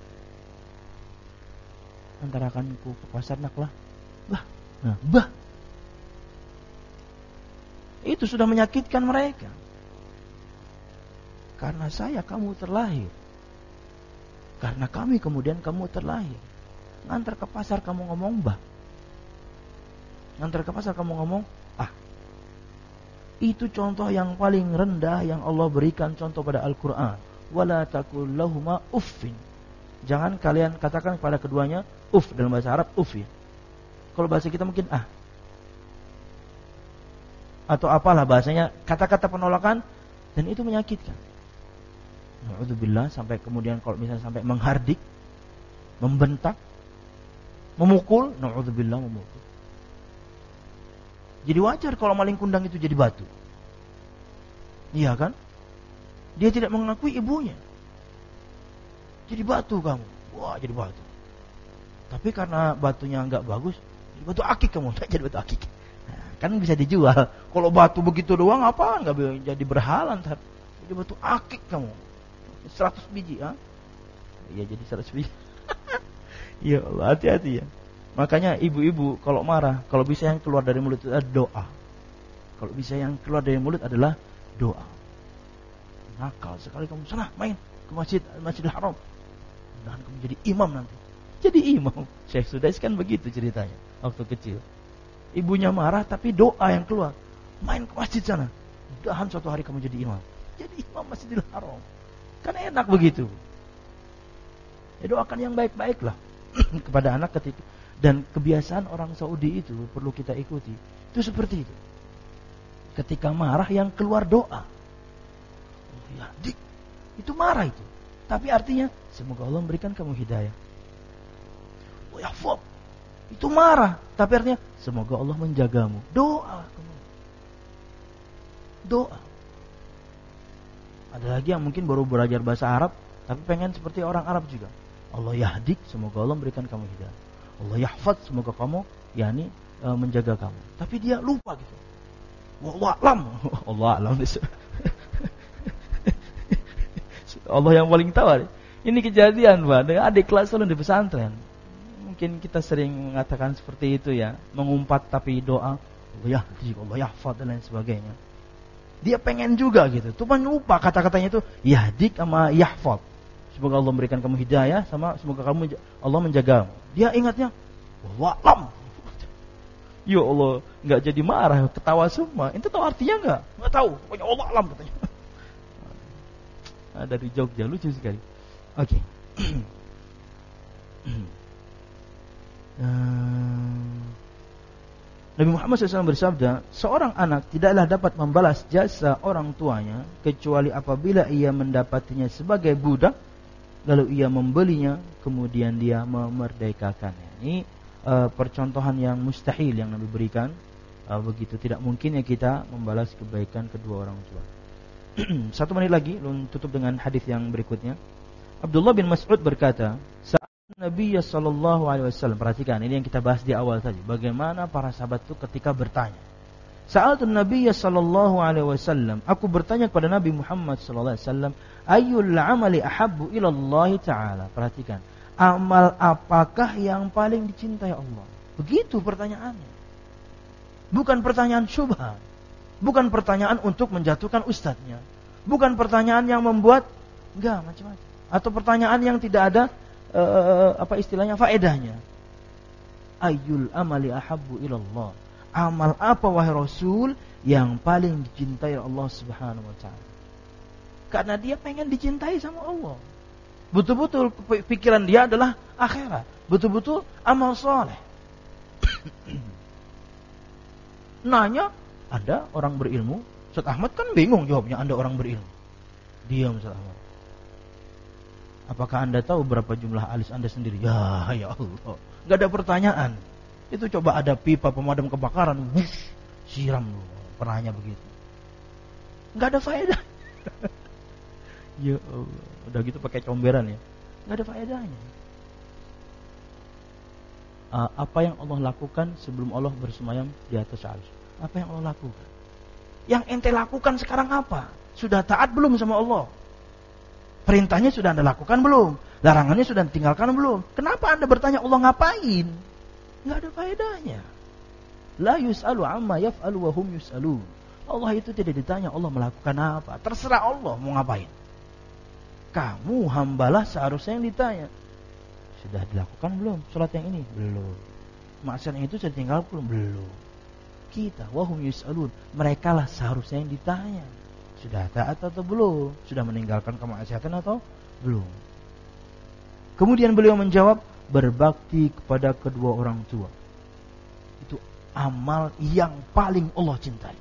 Antara akan ku ke pasar nak lah, bah, nah, bah. Itu sudah menyakitkan mereka. Karena saya kamu terlahir. Karena kami kemudian kamu terlahir. Ngantar ke pasar kamu ngomong bah. Ngantar ke pasar kamu ngomong ah. Itu contoh yang paling rendah yang Allah berikan contoh pada Al-Quran. Wala taqul lahuma uffin. Jangan kalian katakan kepada keduanya uff, dalam bahasa Arab uff ya. Kalau bahasa kita mungkin ah. Atau apalah bahasanya, kata-kata penolakan, dan itu menyakitkan. Na'udzubillah, sampai kemudian kalau misalnya sampai menghardik, membentak, memukul, na'udzubillah, memukul. Jadi wajar kalau maling kundang itu jadi batu. Iya kan? Dia tidak mengakui ibunya. Jadi batu kamu. Wah, jadi batu. Tapi karena batunya enggak bagus, jadi batu akik kamu, tak jadi batu akik. Nah, kan bisa dijual. Kalau batu begitu doang apa? Enggak jadi berhala ntar. Jadi batu akik kamu. seratus biji, ha? Iya, jadi seratus biji. Ya Allah, hati-hati ya. Makanya ibu-ibu kalau marah, kalau bisa yang keluar dari mulut itu adalah doa. Kalau bisa yang keluar dari mulut adalah doa. Nakal sekali kamu, sana main ke masjid, Masjidil Haram. Dan kamu jadi imam nanti. Jadi imam. Syekh Sudais kan begitu ceritanya waktu kecil. Ibunya marah tapi doa yang keluar. Main ke masjid sana. Mudahan suatu hari kamu jadi imam. Jadi imam Masjidil Haram. Kan enak begitu. Ya doakan yang baik-baiklah kepada anak ketika. Dan kebiasaan orang Saudi itu perlu kita ikuti. Itu seperti itu. Ketika marah yang keluar doa. Ya, dik, itu marah itu. Tapi artinya semoga Allah memberikan kamu hidayah. Oh ya, Fob, itu marah. Tapi artinya semoga Allah menjagamu. Doa. Doa. Ada lagi yang mungkin baru belajar bahasa Arab, tapi pengen seperti orang Arab juga. Allah yahdik, semoga Allah memberikan kamu hidayah. Allah yahfad, semoga kamu yakni e, menjaga kamu. Tapi dia lupa gitu. Wallahu a'lam. Allah a'lam. Allah yang paling tahu. Ini kejadian, Pak, dengan adik kelas di pesantren. Mungkin kita sering mengatakan seperti itu ya, mengumpat tapi doa, Allah yahdi, Allah yahfad dan lain sebagainya. Dia pengen juga gitu. Cuma lupa kata-katanya itu yahdik sama yahfad. Semoga Allah memberikan kamu hidayah sama semoga kamu Allah menjagamu. Dia ingatnya, wallahu a'lam. Ya Allah, enggak jadi marah, ketawa semua. Itu tahu artinya enggak? Enggak tahu. Pokoknya Allah a'lam katanya. Nah, dari Jogja lucu sekali. Oke. Okay. Nabi Muhammad shallallahu alaihi wasallam bersabda, seorang anak tidaklah dapat membalas jasa orang tuanya kecuali apabila ia mendapatinya sebagai budak, lalu ia membelinya, kemudian dia memerdekakannya. Ini uh, percontohan yang mustahil yang Nabi berikan. Uh, begitu tidak mungkinnya kita membalas kebaikan kedua orang tua. Satu menit lagi, lalu tutup dengan hadis yang berikutnya. Abdullah bin Mas'ud berkata, saat Nabi sallallahu alaihi wasallam, perhatikan ini yang kita bahas di awal tadi, bagaimana para sahabat itu ketika bertanya. Saat Nabi sallallahu alaihi wasallam, aku bertanya kepada Nabi Muhammad sallallahu alaihi wasallam, ayyul amali ahabbu ila Allah taala. Perhatikan, amal apakah yang paling dicintai Allah? Begitu pertanyaannya. Bukan pertanyaan syubhat. Bukan pertanyaan untuk menjatuhkan ustadznya. Bukan pertanyaan yang membuat enggak macam-macam. Atau pertanyaan yang tidak ada uh, apa istilahnya faedahnya. Ayyul amali ahabbu ilallah. Amal apa wahai Rasul yang paling dicintai Allah Subhanahu wa taala? Karena dia pengen dicintai sama Allah. Betul-betul pikiran dia adalah akhirat. Betul-betul amal soleh. Nanya, Anda orang berilmu? Ustaz Ahmad kan bingung jawabnya, Anda orang berilmu. Diam Ustaz Ahmad. Apakah Anda tahu berapa jumlah alis Anda sendiri? Ya, ya Allah. Enggak ada pertanyaan. Itu coba ada pipa pemadam kebakaran, wush, siram lu, pernahnya begitu. Enggak ada faedah. Ya Allah, udah gitu pakai comberan ya. Enggak ada faedahnya. Uh, apa yang Allah lakukan sebelum Allah bersemayam di atas arsy? Apa yang Allah lakukan? Yang ente lakukan sekarang apa? Sudah taat belum sama Allah? Perintahnya sudah Anda lakukan belum? Larangannya sudah tinggalkan belum? Kenapa Anda bertanya Allah ngapain? Enggak ada faedahnya. La yus'alu amma yaf'alu wa hum yus'alun. Allah itu tidak ditanya Allah melakukan apa. Terserah Allah mau ngapain. Kamu hambalah seharusnya yang ditanya. Sudah dilakukan belum sholat yang ini? Belum. Maksiat yang itu sudah tinggal belum? Belum. Kita wahum yus'alun, mereka lah seharusnya yang ditanya. Sudah taat atau belum? Sudah meninggalkan kemaksiatan atau belum? Kemudian beliau menjawab, berbakti kepada kedua orang tua. Itu amal yang paling Allah cintai.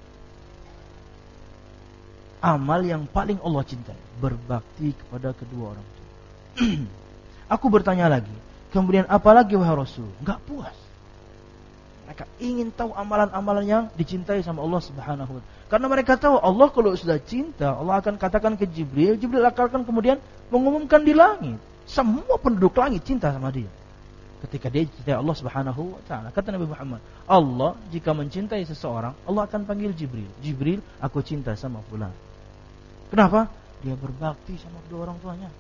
Amal yang paling Allah cintai, berbakti kepada kedua orang tua. Aku bertanya lagi, kemudian apa lagi wahai Rasul? Enggak puas. Mereka ingin tahu amalan-amalan yang dicintai sama Allah Subhanahu wa taala. Karena mereka tahu Allah kalau sudah cinta, Allah akan katakan ke Jibril, Jibril akan kemudian mengumumkan di langit. Semua penduduk langit cinta sama dia. Ketika dia cintai Allah Subhanahu wa taala. Kata Nabi Muhammad, Allah jika mencintai seseorang, Allah akan panggil Jibril. Jibril, aku cinta sama fulan. Kenapa? Dia berbakti sama kedua orang tuanya.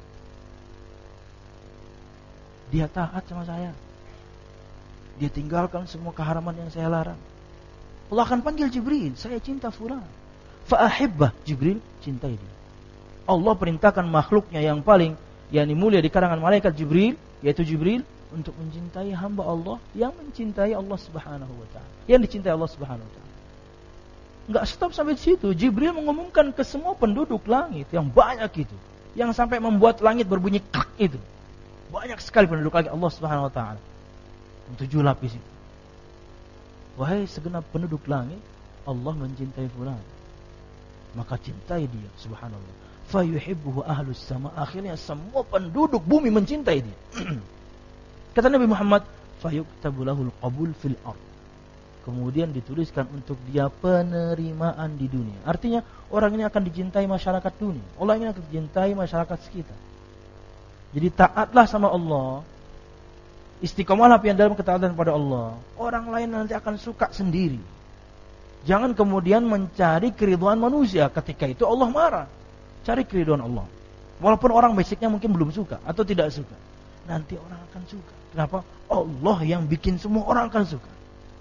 Dia taat sama saya. Dia tinggalkan semua keharaman yang saya larang. Allah akan panggil Jibril, saya cinta fulan. Fa'ahibbah, Jibril cintai dia. Allah perintahkan makhluknya yang paling yakni mulia di kalangan malaikat Jibril, yaitu Jibril, untuk mencintai hamba Allah yang mencintai Allah Subhanahu wa taala. Yang dicintai Allah Subhanahu wa taala. Enggak stop sampai di situ. Jibril mengumumkan ke semua penduduk langit yang banyak itu, yang sampai membuat langit berbunyi krak itu. Banyak sekali penduduk langit Allah Subhanahu wa taala. Tujuh lapis itu. Wahai segenap penduduk langit, Allah mencintai fulan. Maka cintai dia, subhanallah. Fa yuhibbuhu ahlus sama. Akhirnya semua penduduk bumi mencintai dia. Kata Nabi Muhammad, fa yuktabu lahul qabul fil ard. Kemudian dituliskan untuk dia penerimaan di dunia. Artinya orang ini akan dicintai masyarakat dunia. Orang ini akan dicintai masyarakat sekitar. Jadi taatlah sama Allah. Istiqomahlah pian dalam ketaatan pada Allah. Orang lain nanti akan suka sendiri. Jangan kemudian mencari keridhaan manusia. Ketika itu Allah marah. Cari keridhaan Allah. Walaupun orang basicnya mungkin belum suka atau tidak suka, nanti orang akan suka. Kenapa? Allah yang bikin semua orang akan suka.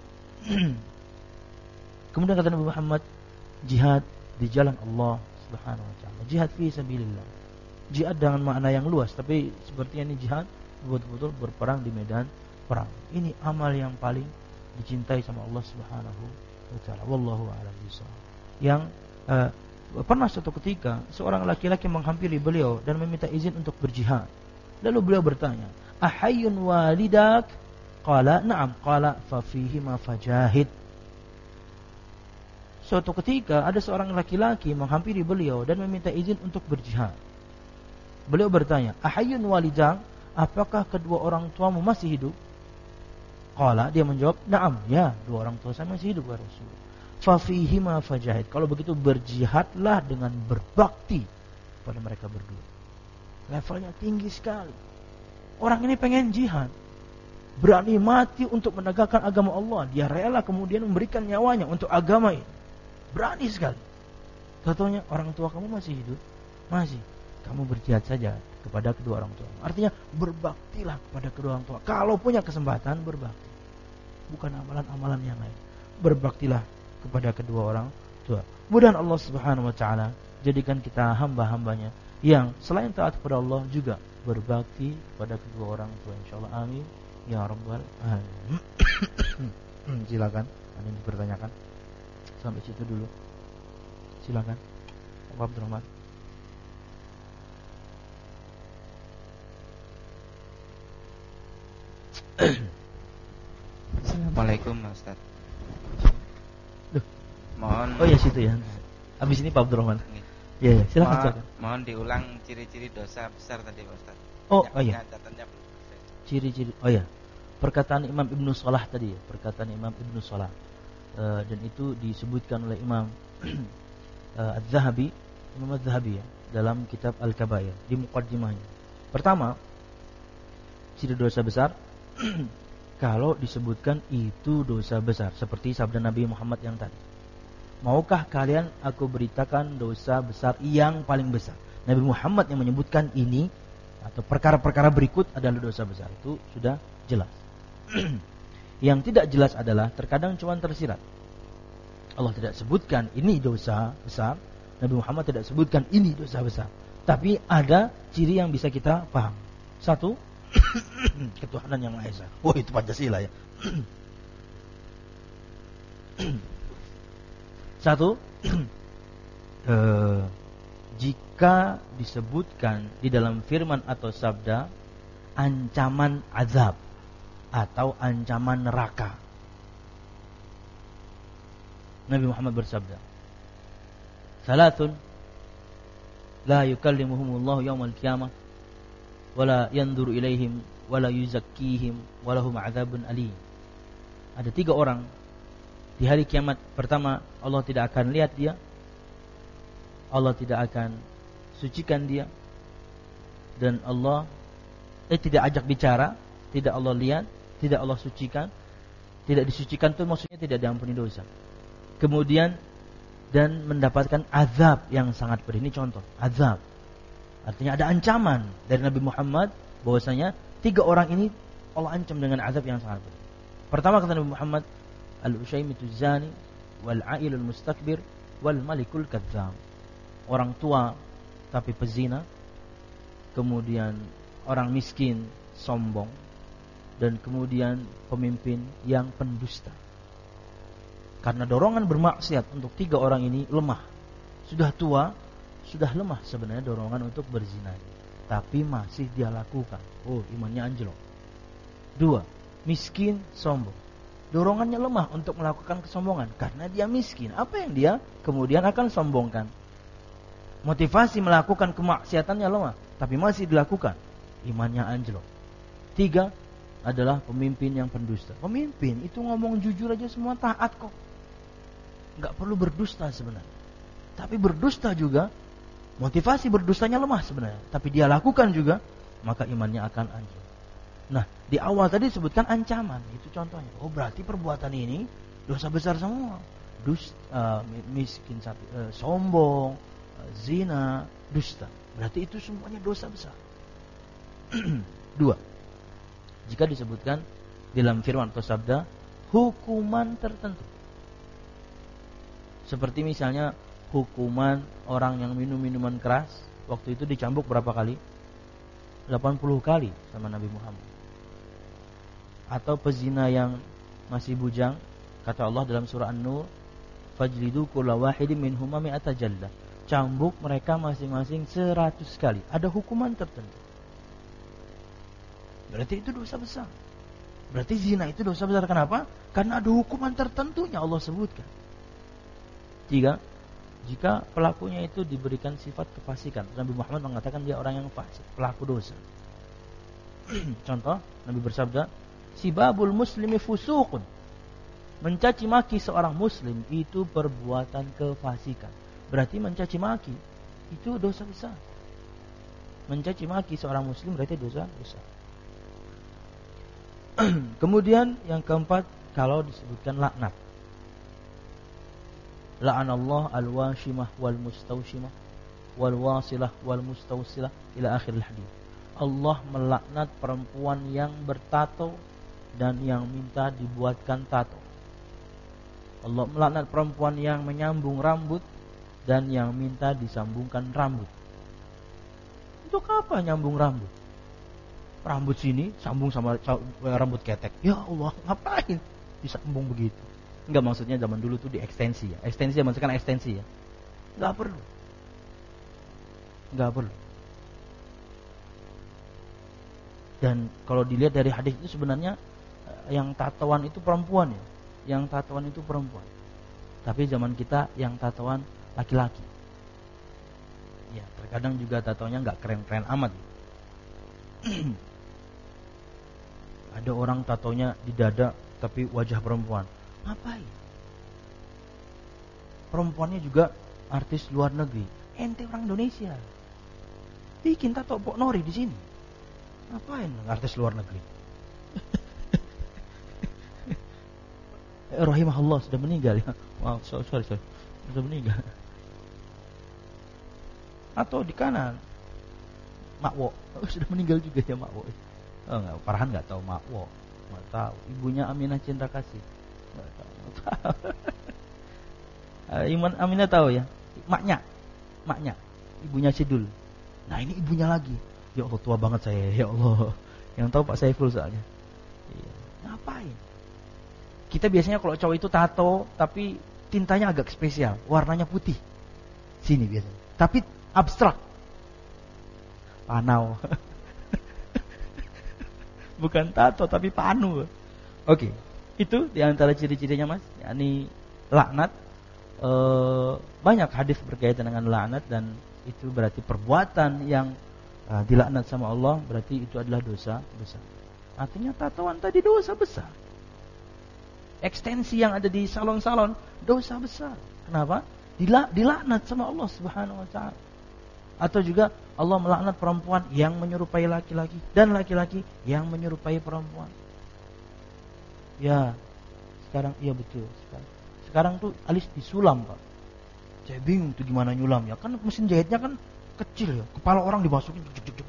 Kemudian kata Nabi Muhammad, jihad di jalan Allah Subhanahu wa taala. Jihad fi sabilillah. Jihad dengan makna yang luas, tapi sepertinya ini jihad betul-betul berperang di medan perang. Ini amal yang paling dicintai sama Allah Subhanahu wa taala. Wallahu a'lam bishawab. Yang uh, pernah suatu ketika seorang laki-laki menghampiri beliau dan meminta izin untuk berjihad. Lalu beliau bertanya, "Ahayyun walidak?" Qala, "Na'am." Qala, "Fa fihi ma fajahid." Suatu ketika ada seorang laki-laki menghampiri beliau dan meminta izin untuk berjihad. Beliau bertanya, "Ahayyun walidak?" Apakah kedua orang tuamu masih hidup? Qala, dia menjawab, "Na'am." Ya, dua orang tua saya masih hidup, ya Rasul. Fa fihi ma fajahid. Kalau begitu berjihadlah dengan berbakti pada mereka berdua. Levelnya tinggi sekali. Orang ini pengen jihad, berani mati untuk menegakkan agama Allah. Dia rela kemudian memberikan nyawanya untuk agama ini. Berani sekali. Contohnya, orang tua kamu masih hidup? Masih. Kamu berjihad saja kepada kedua orang tua. Artinya berbaktilah kepada kedua orang tua. Kalau punya kesempatan berbakti. Bukan amalan-amalan yang lain. Berbaktilah kepada kedua orang tua. Mudah-mudahan Allah Subhanahu wa taala jadikan kita hamba-hambanya yang selain taat kepada Allah juga berbakti kepada kedua orang tua. Insyaallah, amin ya rabbal alamin. Silakan, ada yang dipertanyakan? Sampai situ dulu. Silakan. Pak Abdurrahman. Assalamualaikum Ustaz. Duh. Mohon. Oh ya situ ya. Habis ini Pak Abdurrahman. Iya, ya, silakan, mohon, silakan. Mohon diulang ciri-ciri dosa besar tadi Pak Ustaz. Oh, ya, oh iya. Ciri-ciri. Oh ya. perkataan Imam Ibnu Salah tadi, perkataan Imam Ibnu Salah, uh, dan itu disebutkan oleh Imam uh, Az-Zahabi, Imam Az-Zahabi ya, dalam kitab Al-Kabair di muqaddimahnya. Pertama, ciri dosa besar kalau disebutkan itu dosa besar, seperti sabda Nabi Muhammad yang tadi, maukah kalian aku beritakan dosa besar yang paling besar? Nabi Muhammad yang menyebutkan ini atau perkara-perkara berikut adalah dosa besar, itu sudah jelas. Yang tidak jelas adalah terkadang cuma tersirat. Allah tidak sebutkan ini dosa besar, Nabi Muhammad tidak sebutkan ini dosa besar, tapi ada ciri yang bisa kita paham. Satu, ketuhanan yang Maha Esa. Oh, itu Pancasila ya. Satu, eh, jika disebutkan di dalam firman atau sabda ancaman azab atau ancaman neraka, Nabi Muhammad bersabda, salatun la yukallimuhumullahu yawmal qiyamah wala yanzuru ilaihim wala yuzakkihim walahum adzabun alim. Ada tiga orang di hari kiamat. Pertama, Allah tidak akan lihat dia, Allah tidak akan sucikan dia, dan Allah eh tidak ajak bicara, tidak Allah lihat, tidak Allah sucikan. Tidak disucikan itu maksudnya tidak diampuni dosa. Kemudian dan mendapatkan azab yang sangat pedih. Ini contoh azab. Artinya ada ancaman dari Nabi Muhammad bahwasanya tiga orang ini Allah ancam dengan azab yang sangat pedih. Pertama kata Nabi Muhammad, al-usyaimituz zani wal a'ilul mustakbir wal malikul kadzdzab. Orang tua tapi pezina, kemudian orang miskin sombong, dan kemudian pemimpin yang pendusta. Karena dorongan bermaksiat untuk tiga orang ini lemah. Sudah tua, sudah lemah sebenarnya dorongan untuk berzina, tapi masih dia lakukan. Oh, imannya anjlok. Dua, miskin sombong. Dorongannya lemah untuk melakukan kesombongan karena dia miskin. Apa yang dia kemudian akan sombongkan? Motivasi melakukan kemaksiatannya lemah, tapi masih dilakukan. Imannya anjlok. Tiga adalah pemimpin yang pendusta. Pemimpin itu ngomong jujur aja semua taat kok, nggak perlu berdusta sebenarnya. Tapi berdusta juga, motivasi berdustanya lemah sebenarnya, tapi dia lakukan juga, maka imannya akan anjlok. Nah, di awal tadi disebutkan ancaman, itu contohnya. Oh, berarti perbuatan ini dosa besar semua. Dus, uh, miskin, uh, sombong, uh, zina, dusta. Berarti itu semuanya dosa besar. Dua, jika disebutkan dalam firman atau sabda hukuman tertentu, seperti misalnya hukuman orang yang minum minuman keras, waktu itu dicambuk berapa kali? delapan puluh kali sama Nabi Muhammad. Atau pezina yang masih bujang, kata Allah dalam surah An-Nur, fajlidu kulla wahidin minhuma mi'ata jaldah. Cambuk mereka masing-masing seratus kali. Ada hukuman tertentu. Berarti itu dosa besar. Berarti zina itu dosa besar. Kenapa? Karena ada hukuman tertentunya Allah sebutkan. Tiga, jika pelakunya itu diberikan sifat kefasikan. Nabi Muhammad mengatakan dia orang yang fasik, pelaku dosa. Contoh, Nabi bersabda, sibabul muslimi fusuqun. Mencaci maki seorang muslim itu perbuatan kefasikan. Berarti mencaci maki itu dosa besar. Mencaci maki seorang muslim berarti dosa besar. Kemudian yang keempat, kalau disebutkan laknat. La'anallah al-washimah wal mustawshimah wal wasilah wal mustawsilah ila akhiril hadis. Allah melaknat perempuan yang bertato dan yang minta dibuatkan tato. Allah melaknat perempuan yang menyambung rambut dan yang minta disambungkan rambut. Untuk apa nyambung rambut? Rambut sini sambung sama rambut ketek. Ya Allah, ngapain disambung begitu? Enggak, maksudnya zaman dulu tuh diekstensi ya. Ekstensi zaman sekarang ekstensi ya. Enggak perlu. Enggak perlu. Dan kalau dilihat dari hadis itu sebenarnya yang tatoan itu perempuan ya. Yang tatoan itu perempuan. Tapi zaman kita yang tatoan laki-laki. Ya, terkadang juga tatoannya enggak keren-keren amat. Ada orang tatonya di dada tapi wajah perempuan. Ngapain? Perempuannya juga artis luar negeri. Ente orang Indonesia. Bikin tato Pok Nori di sini. Ngapain artis luar negeri? Rahimahullah sudah meninggal ya. Wow, sorry, sorry, sorry. Sudah meninggal. Atau di kanan Makwo, oh, sudah meninggal juga ya Makwo. Oh, enggak, Farhan enggak tahu Makwo. Enggak tahu. Ibunya Aminah Cinta Kasih. Enggak tahu. Enggak tahu. Iman Aminah tahu ya. Maknya. Maknya. Ibunya Sidul. Nah, ini ibunya lagi. Ya Allah, tua banget saya. Ya Allah. Yang tahu Pak Saiful soalnya. Iya. Ngapain? Kita biasanya kalau cowok itu tato tapi tintanya agak spesial, warnanya putih. Sini biasanya. Tapi abstrak. Panau. Bukan tato tapi panu. Oke. Itu diantara ciri-cirinya Mas. Yakni laknat. E, banyak hadis berkaitan dengan laknat dan itu berarti perbuatan yang e, dilaknat sama Allah, berarti itu adalah dosa besar. Artinya tatoan tadi dosa besar. Ekstensi yang ada di salon-salon dosa besar. Kenapa? Dilak, dilaknat sama Allah Subhanahu wa taala. Atau juga Allah melaknat perempuan yang menyerupai laki-laki dan laki-laki yang menyerupai perempuan. Ya, sekarang iya betul. Sekarang, sekarang tuh alis disulam, Pak. Saya bingung tuh gimana nyulamnya. Kan mesin jahitnya kan kecil ya. Kepala orang dimasukin.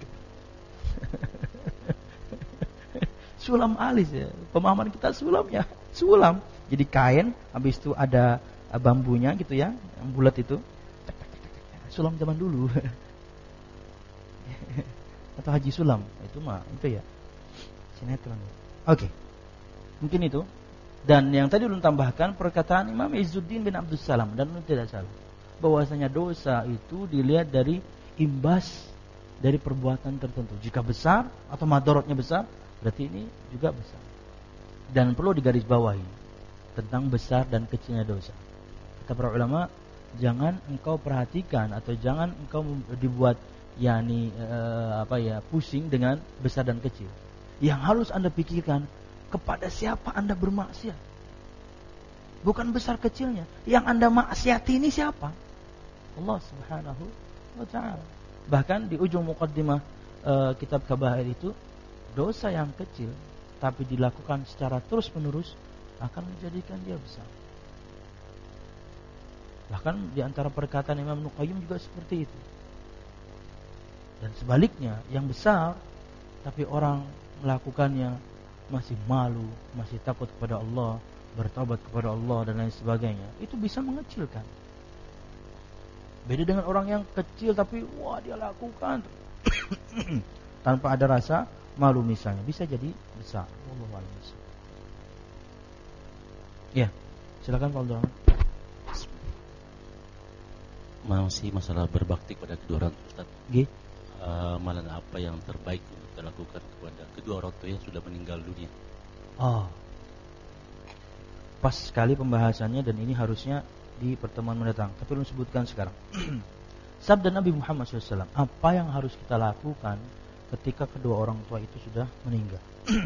Sulam alis ya. Pemahaman kita sulam ya. Sulam. Jadi kain, habis itu ada bambunya gitu ya, yang bulat itu. Sulam zaman dulu. Atau Haji Sulam, itu mah itu ya. Sinetron. Oke. Okay. Mungkin itu. Dan yang tadi ulun tambahkan perkataan Imam Izzuddin bin Abdus Salam dan ulun tidak salah. Bahwasanya dosa itu dilihat dari imbas dari perbuatan tertentu. Jika besar atau madorotnya besar, berarti ini juga besar. Dan perlu digarisbawahi tentang besar dan kecilnya dosa. Kata para ulama, jangan engkau perhatikan atau jangan engkau dibuat yakni eh, apa ya pusing dengan besar dan kecil. Yang harus Anda pikirkan, kepada siapa Anda bermaksiat. Bukan besar kecilnya. Yang Anda maksiati ini siapa? Allah Subhanahu wa taala. Bahkan di ujung muqaddimah eh, kitab Kabair itu, dosa yang kecil tapi dilakukan secara terus-menerus akan menjadikan dia besar. Bahkan di antara perkataan Imam Ibnu Qayyim juga seperti itu. Dan sebaliknya, yang besar tapi orang melakukannya masih malu, masih takut kepada Allah, bertobat kepada Allah dan lain sebagainya, itu bisa mengecilkan. Beda dengan orang yang kecil tapi wah dia lakukan tanpa ada rasa malu misalnya, bisa jadi besar. Wallahu a'lam. Ya, silakan Pak Abdurrahman. Masih masalah berbakti kepada kedua orang tua, Ustaz. G. Uh, malah apa yang terbaik untuk kita lakukan kepada kedua orang tua yang sudah meninggal dunia? Oh, pas sekali pembahasannya dan ini harusnya di pertemuan mendatang. Tapi belum sebutkan sekarang. Sabda Nabi Muhammad shallallahu alaihi wasallam, apa yang harus kita lakukan ketika kedua orang tua itu sudah meninggal?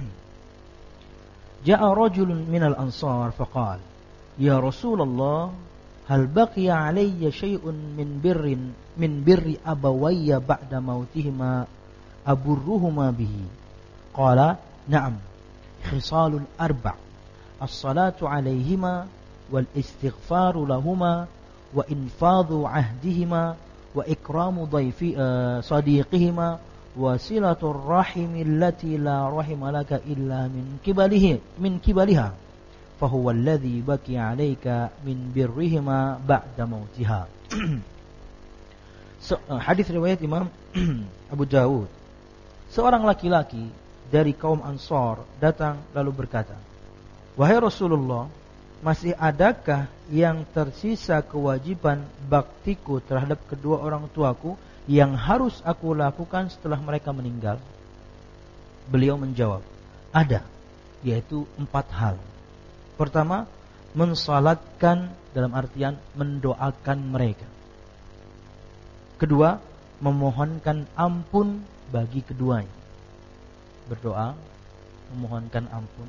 Ja'a rajulun minal ansar faqal, ya Rasulullah, hal baqiya alayya syai'un min birrin min birri abawayya ba'da mautihima aburruhuma bihi? Qala na'am, khisalun arba', as-salatu alayhima wal istighfaru lahuma wa infadhu ahdihima wa ikramu dhayfi uh, sadiqihima wa silatur rahimi allati la rahima laka illa min kibalihi min kibaliha fahuwa alladhi baki alayka min birrihima ba'da mautiha. So, uh, hadis riwayat Imam Abu Dawud. Seorang laki-laki dari kaum Ansar datang lalu berkata, wahai Rasulullah, masih adakah yang tersisa kewajiban baktiku terhadap kedua orang tuaku yang harus aku lakukan setelah mereka meninggal? Beliau menjawab, ada, yaitu empat hal. Pertama, mensalatkan dalam artian mendoakan mereka. Kedua, memohonkan ampun bagi keduanya. Berdoa memohonkan ampun,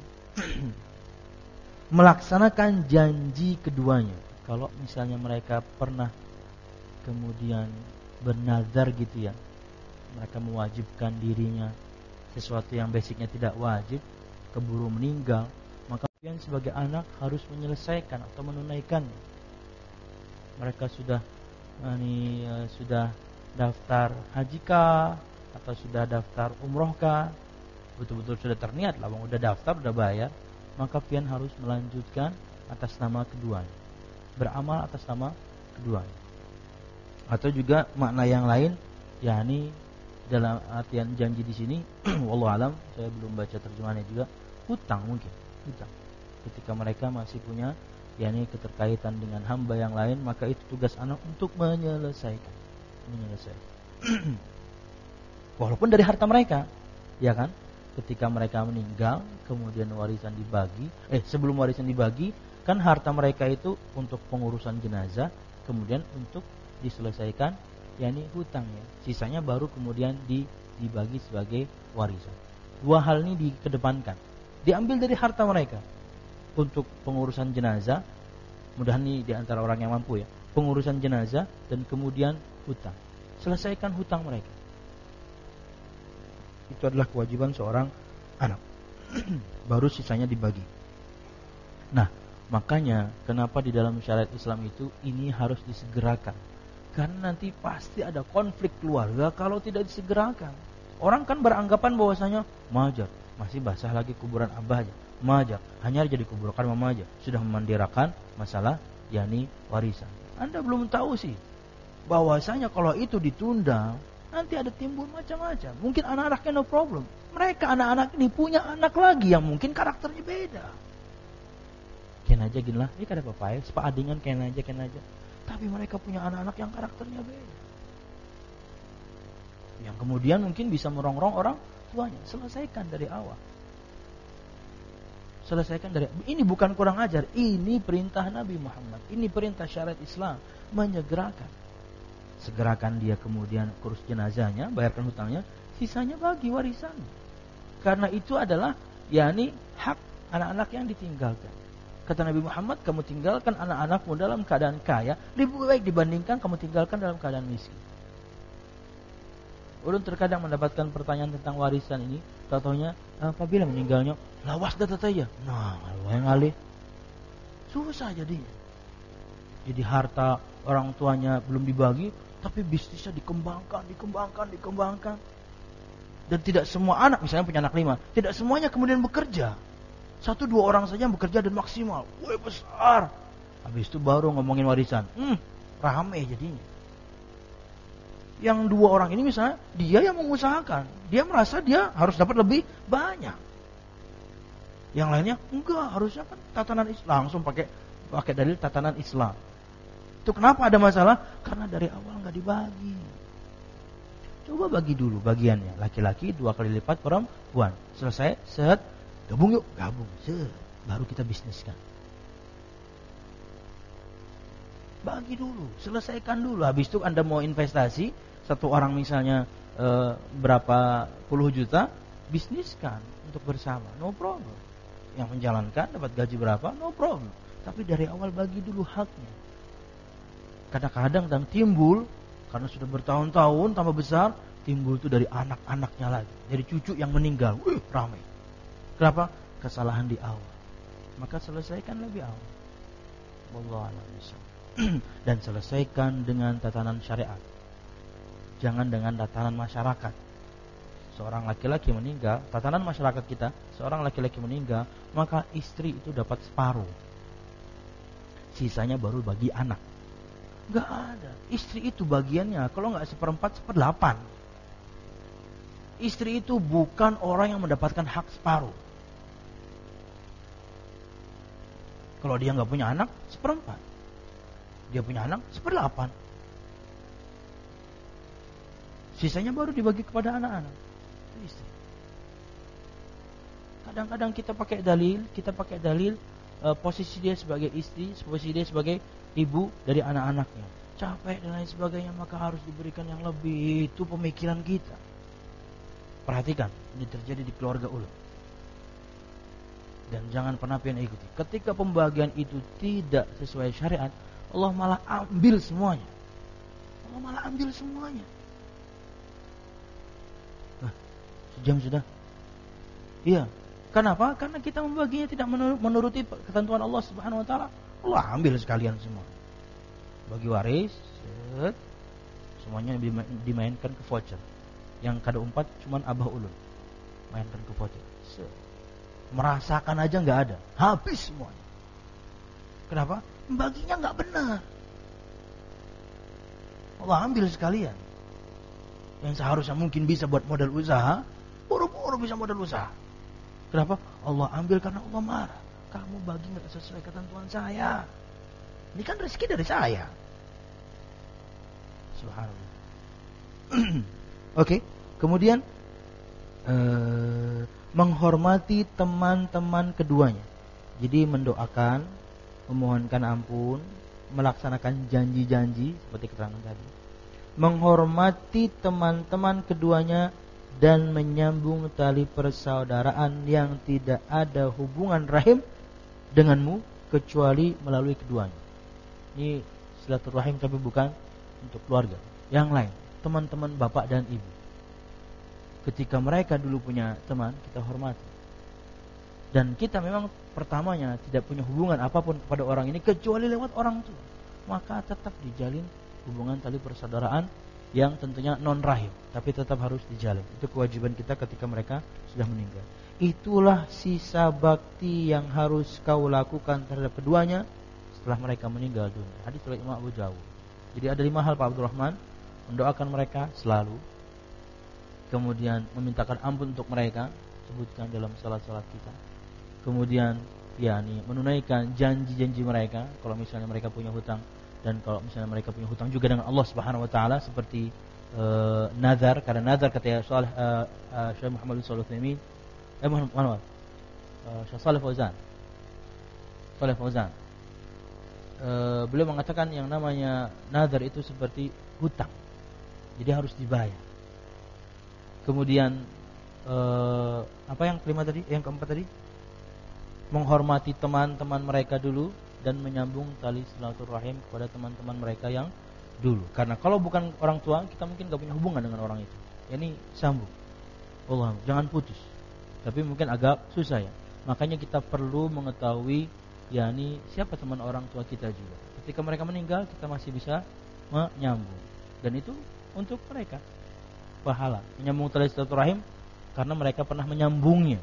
melaksanakan janji keduanya. Kalau misalnya mereka pernah kemudian bernazar gitu ya, mereka mewajibkan dirinya sesuatu yang basicnya tidak wajib, keburu meninggal, maka kalian sebagai anak harus menyelesaikan atau menunaikannya. Mereka sudah ini sudah daftar haji kah atau sudah daftar umroh kah, betul-betul sudah terniat lah, bang udah daftar, udah bayar, maka pian harus melanjutkan atas nama keduanya, beramal atas nama keduanya. Atau juga makna yang lain, yakni dalam artian janji di sini, wallahu alam, saya belum baca terjemahannya juga, hutang mungkin, hutang. Ketika mereka masih punya yakni keterkaitan dengan hamba yang lain, maka itu tugas anak untuk menyelesaikan, menyelesaikan. Walaupun dari harta mereka, ya kan? Ketika mereka meninggal, kemudian warisan dibagi, eh sebelum warisan dibagi, kan harta mereka itu untuk pengurusan jenazah, kemudian untuk diselesaikan, yakni hutangnya. Sisanya baru kemudian dibagi sebagai warisan. Dua hal ini dikedepankan. Diambil dari harta mereka untuk pengurusan jenazah, mudah nih di antara orang yang mampu ya, pengurusan jenazah dan kemudian hutang. Selesaikan hutang mereka. Itu adalah kewajiban seorang anak. Baru sisanya dibagi. Nah, makanya kenapa di dalam syariat Islam itu ini harus disegerakan. Karena nanti pasti ada konflik keluarga kalau tidak disegerakan. Orang kan beranggapan bahwasanya majar, masih basah lagi kuburan abahnya. Majar, hanya jadi kuburan mama aja, sudah memandirakan masalah yakni warisan. Anda belum tahu sih bahwasanya kalau itu ditunda, nanti ada timbul macam-macam. Mungkin anak-anaknya no problem. Mereka anak-anak ini punya anak lagi yang mungkin karakternya beda. Ken aja gini lah, ini kada apa-apa ya, sepaadingan ken aja, ken aja. Tapi mereka punya anak-anak yang karakternya beda, yang kemudian mungkin bisa merongrong orang tuanya. Selesaikan dari awal. Selesaikan dari ini, bukan kurang ajar, ini perintah Nabi Muhammad, ini perintah syariat Islam, menyegerakan. Segerakan dia kemudian kurus jenazahnya, bayarkan hutangnya, sisanya bagi warisan. Karena itu adalah yakni hak anak-anak yang ditinggalkan. Kata Nabi Muhammad, kamu tinggalkan anak-anakmu dalam keadaan kaya lebih baik dibandingkan kamu tinggalkan dalam keadaan miskin. Ulun terkadang mendapatkan pertanyaan tentang warisan ini, contohnya apabila meninggalnya lawas data saja. Nah, yang alih susah jadinya. Jadi harta orang tuanya belum dibagi, tapi bisnisnya dikembangkan, dikembangkan, dikembangkan. Dan tidak semua anak, misalnya punya anak lima, tidak semuanya kemudian bekerja. Satu dua orang saja yang bekerja dan maksimal, wah besar. Habis itu baru ngomongin warisan, hmm, rame jadinya. Yang dua orang ini misalnya dia yang mengusahakan, dia merasa dia harus dapat lebih banyak. Yang lainnya enggak, harusnya kan tatanan Islam, langsung pakai pakai dalil tatanan Islam. Itu kenapa ada masalah? Karena dari awal enggak dibagi. Coba bagi dulu bagiannya, laki-laki dua kali lipat perempuan. Selesai, set, gabung yuk, gabung, set, baru kita bisniskan. Bagi dulu, selesaikan dulu. Habis itu Anda mau investasi, satu orang misalnya e, berapa puluh juta, bisniskan untuk bersama, no problem. Yang menjalankan dapat gaji berapa, no problem. Tapi dari awal bagi dulu haknya. Kadang-kadang dan timbul karena sudah bertahun-tahun tambah besar, timbul itu dari anak-anaknya lagi, dari cucu yang meninggal, wih ramai. Kenapa? Kesalahan di awal. Maka selesaikan lebih awal. Wallahu a'lam bishawab. Dan selesaikan dengan tatanan syariat. Jangan dengan tatanan masyarakat. Seorang laki-laki meninggal, tatanan masyarakat kita, seorang laki-laki meninggal, maka istri itu dapat separuh. Sisanya baru bagi anak. Gak ada. Istri itu bagiannya, kalau gak seperempat, seperdelapan. Istri itu bukan orang yang mendapatkan hak separuh. Kalau dia gak punya anak, seperempat. Dia punya anak, seperdelapan. Sisanya baru dibagi kepada anak-anak. Itu istri. Kadang-kadang kita pakai dalil, kita pakai dalil e, posisi dia sebagai istri, posisi dia sebagai ibu dari anak-anaknya. Capek dan lain sebagainya, maka harus diberikan yang lebih. Itu pemikiran kita. Perhatikan, ini terjadi di keluarga ulun. Dan jangan pernah pian ikuti. Ketika pembagian itu tidak sesuai syariat, Allah malah ambil semuanya. Allah malah ambil semuanya. Nah, sejam sudah. Iya. Kenapa? Karena kita membaginya tidak menuruti ketentuan Allah Subhanahu wa taala. Allah ambil sekalian semua. Bagi waris, set, semuanya dimainkan ke voucher. Yang kada empat cuman abah ulun. Mainkan ke voucher. Set. Merasakan aja nggak ada, habis semuanya. Kenapa? Baginya nggak benar. Allah ambil sekalian. Yang seharusnya mungkin bisa buat modal usaha, buru-buru bisa modal usaha. Kenapa? Allah ambil karena Allah marah. Kamu bagi nggak sesuai ketentuan saya. Ini kan rezeki dari saya. Subhanallah. Oke, okay. Kemudian uh, menghormati teman-teman keduanya. Jadi mendoakan, memohonkan ampun, melaksanakan janji-janji seperti keterangan tadi. Menghormati teman-teman keduanya dan menyambung tali persaudaraan yang tidak ada hubungan rahim denganmu kecuali melalui keduanya. Ini silaturahim tapi bukan untuk keluarga. Yang lain, teman-teman bapak dan ibu. Ketika mereka dulu punya teman, kita hormati. Dan kita memang pertamanya tidak punya hubungan apapun kepada orang ini kecuali lewat orang tua. Maka tetap dijalin hubungan tali persaudaraan yang tentunya non rahim, tapi tetap harus dijalin. Itu kewajiban kita ketika mereka sudah meninggal. Itulah sisa bakti yang harus kau lakukan terhadap keduanya setelah mereka meninggal dunia. Hadis riwayat Imam Abu Dawud. Jadi ada lima hal Pak Abdurrahman. Mendoakan mereka selalu, kemudian memintakan ampun untuk mereka, sebutkan dalam salat-salat kita. Kemudian yakni menunaikan janji-janji mereka kalau misalnya mereka punya hutang, dan kalau misalnya mereka punya hutang juga dengan Allah Subhanahu wa taala seperti uh, nazar, karena nazar kata Syekh uh, uh, Syekh Muhammad bin Shalih Al-Utsaimin, eh Muhammad Muhammad uh, Syekh Shalih Fauzan. Shalih Fauzan. Uh, beliau mengatakan yang namanya nazar itu seperti hutang. Jadi harus dibayar. Kemudian uh, apa yang kelima tadi? Yang keempat tadi? Menghormati teman-teman mereka dulu dan menyambung tali silaturahim kepada teman-teman mereka yang dulu. Karena kalau bukan orang tua, kita mungkin gak punya hubungan dengan orang itu. Ini sambung. Allah, jangan putus. Tapi mungkin agak susah ya. Makanya kita perlu mengetahui yakni siapa teman orang tua kita juga. Ketika mereka meninggal, kita masih bisa menyambung. Dan itu untuk mereka pahala menyambung tali silaturahim karena mereka pernah menyambungnya.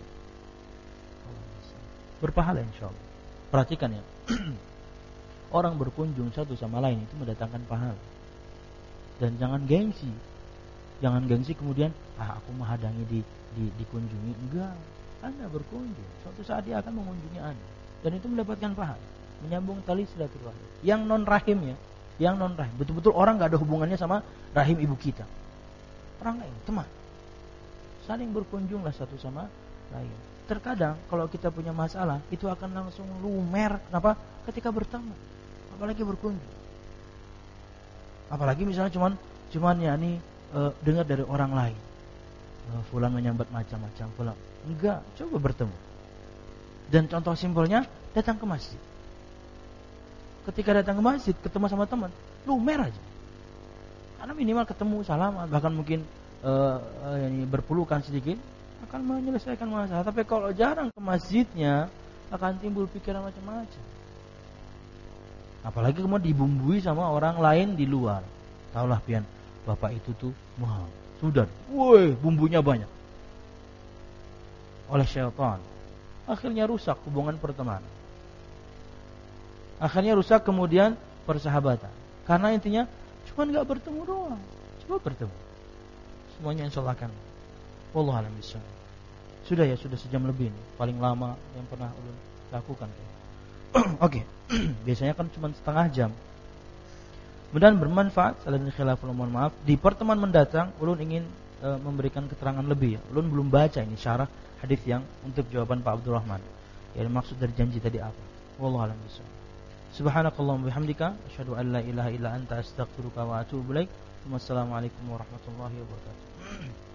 Berpahala insyaallah. Perhatikan ya. Orang berkunjung satu sama lain itu mendatangkan pahala. Dan jangan gengsi. Jangan gengsi kemudian ah aku menghadangi di, di dikunjungi. Enggak. Anda berkunjung, suatu saat dia akan mengunjungi Anda dan itu mendapatkan pahala, menyambung tali silaturahim. Yang non rahim ya, yang non rahim. Betul-betul orang enggak ada hubungannya sama rahim ibu kita. Orang lain, teman. Saling berkunjunglah satu sama lain. Terkadang kalau kita punya masalah itu akan langsung lumer. Kenapa? Ketika bertemu, apalagi berkunjung. Apalagi misalnya cuman cuman ya nih e, dengar dari orang lain, e, fulan menyambat macam-macam, fulan. Enggak, coba bertemu. Dan contoh simpelnya datang ke masjid. Ketika datang ke masjid ketemu sama teman, lumer aja. Karena minimal ketemu salaman, bahkan mungkin e, e, ini berpelukan sedikit akan menyelesaikan masalah. Tapi kalau jarang ke masjidnya akan timbul pikiran macam-macam. Apalagi kemudian dibumbui sama orang lain di luar. Taulah pian, bapak itu tuh mahal. Sudah, woi, bumbunya banyak. Oleh syaitan. Akhirnya rusak hubungan pertemanan. Akhirnya rusak kemudian persahabatan. Karena intinya cuma enggak bertemu doang. Coba bertemu. Semuanya insyaallah akan. Wallahu a'lam bishawab. Sudah ya, sudah sejam lebih nih. Paling lama yang pernah ulun lakukan. Oke. Biasanya kan cuma setengah jam. Mudah-mudahan bermanfaat. Salam khilaful, mohon maaf. Di pertemuan mendatang ulun ingin e, memberikan keterangan lebih ya. Ulun belum baca ini syarah hadis yang untuk jawaban Pak Abdurrahman. Ya, maksud dari janji tadi apa? Wallahu a'lam bishawab. Subhanakallahumma bihamdika asyhadu an la ilaha illa anta astaghfiruka wa atubu ilaik. Wassalamualaikum warahmatullahi wabarakatuh.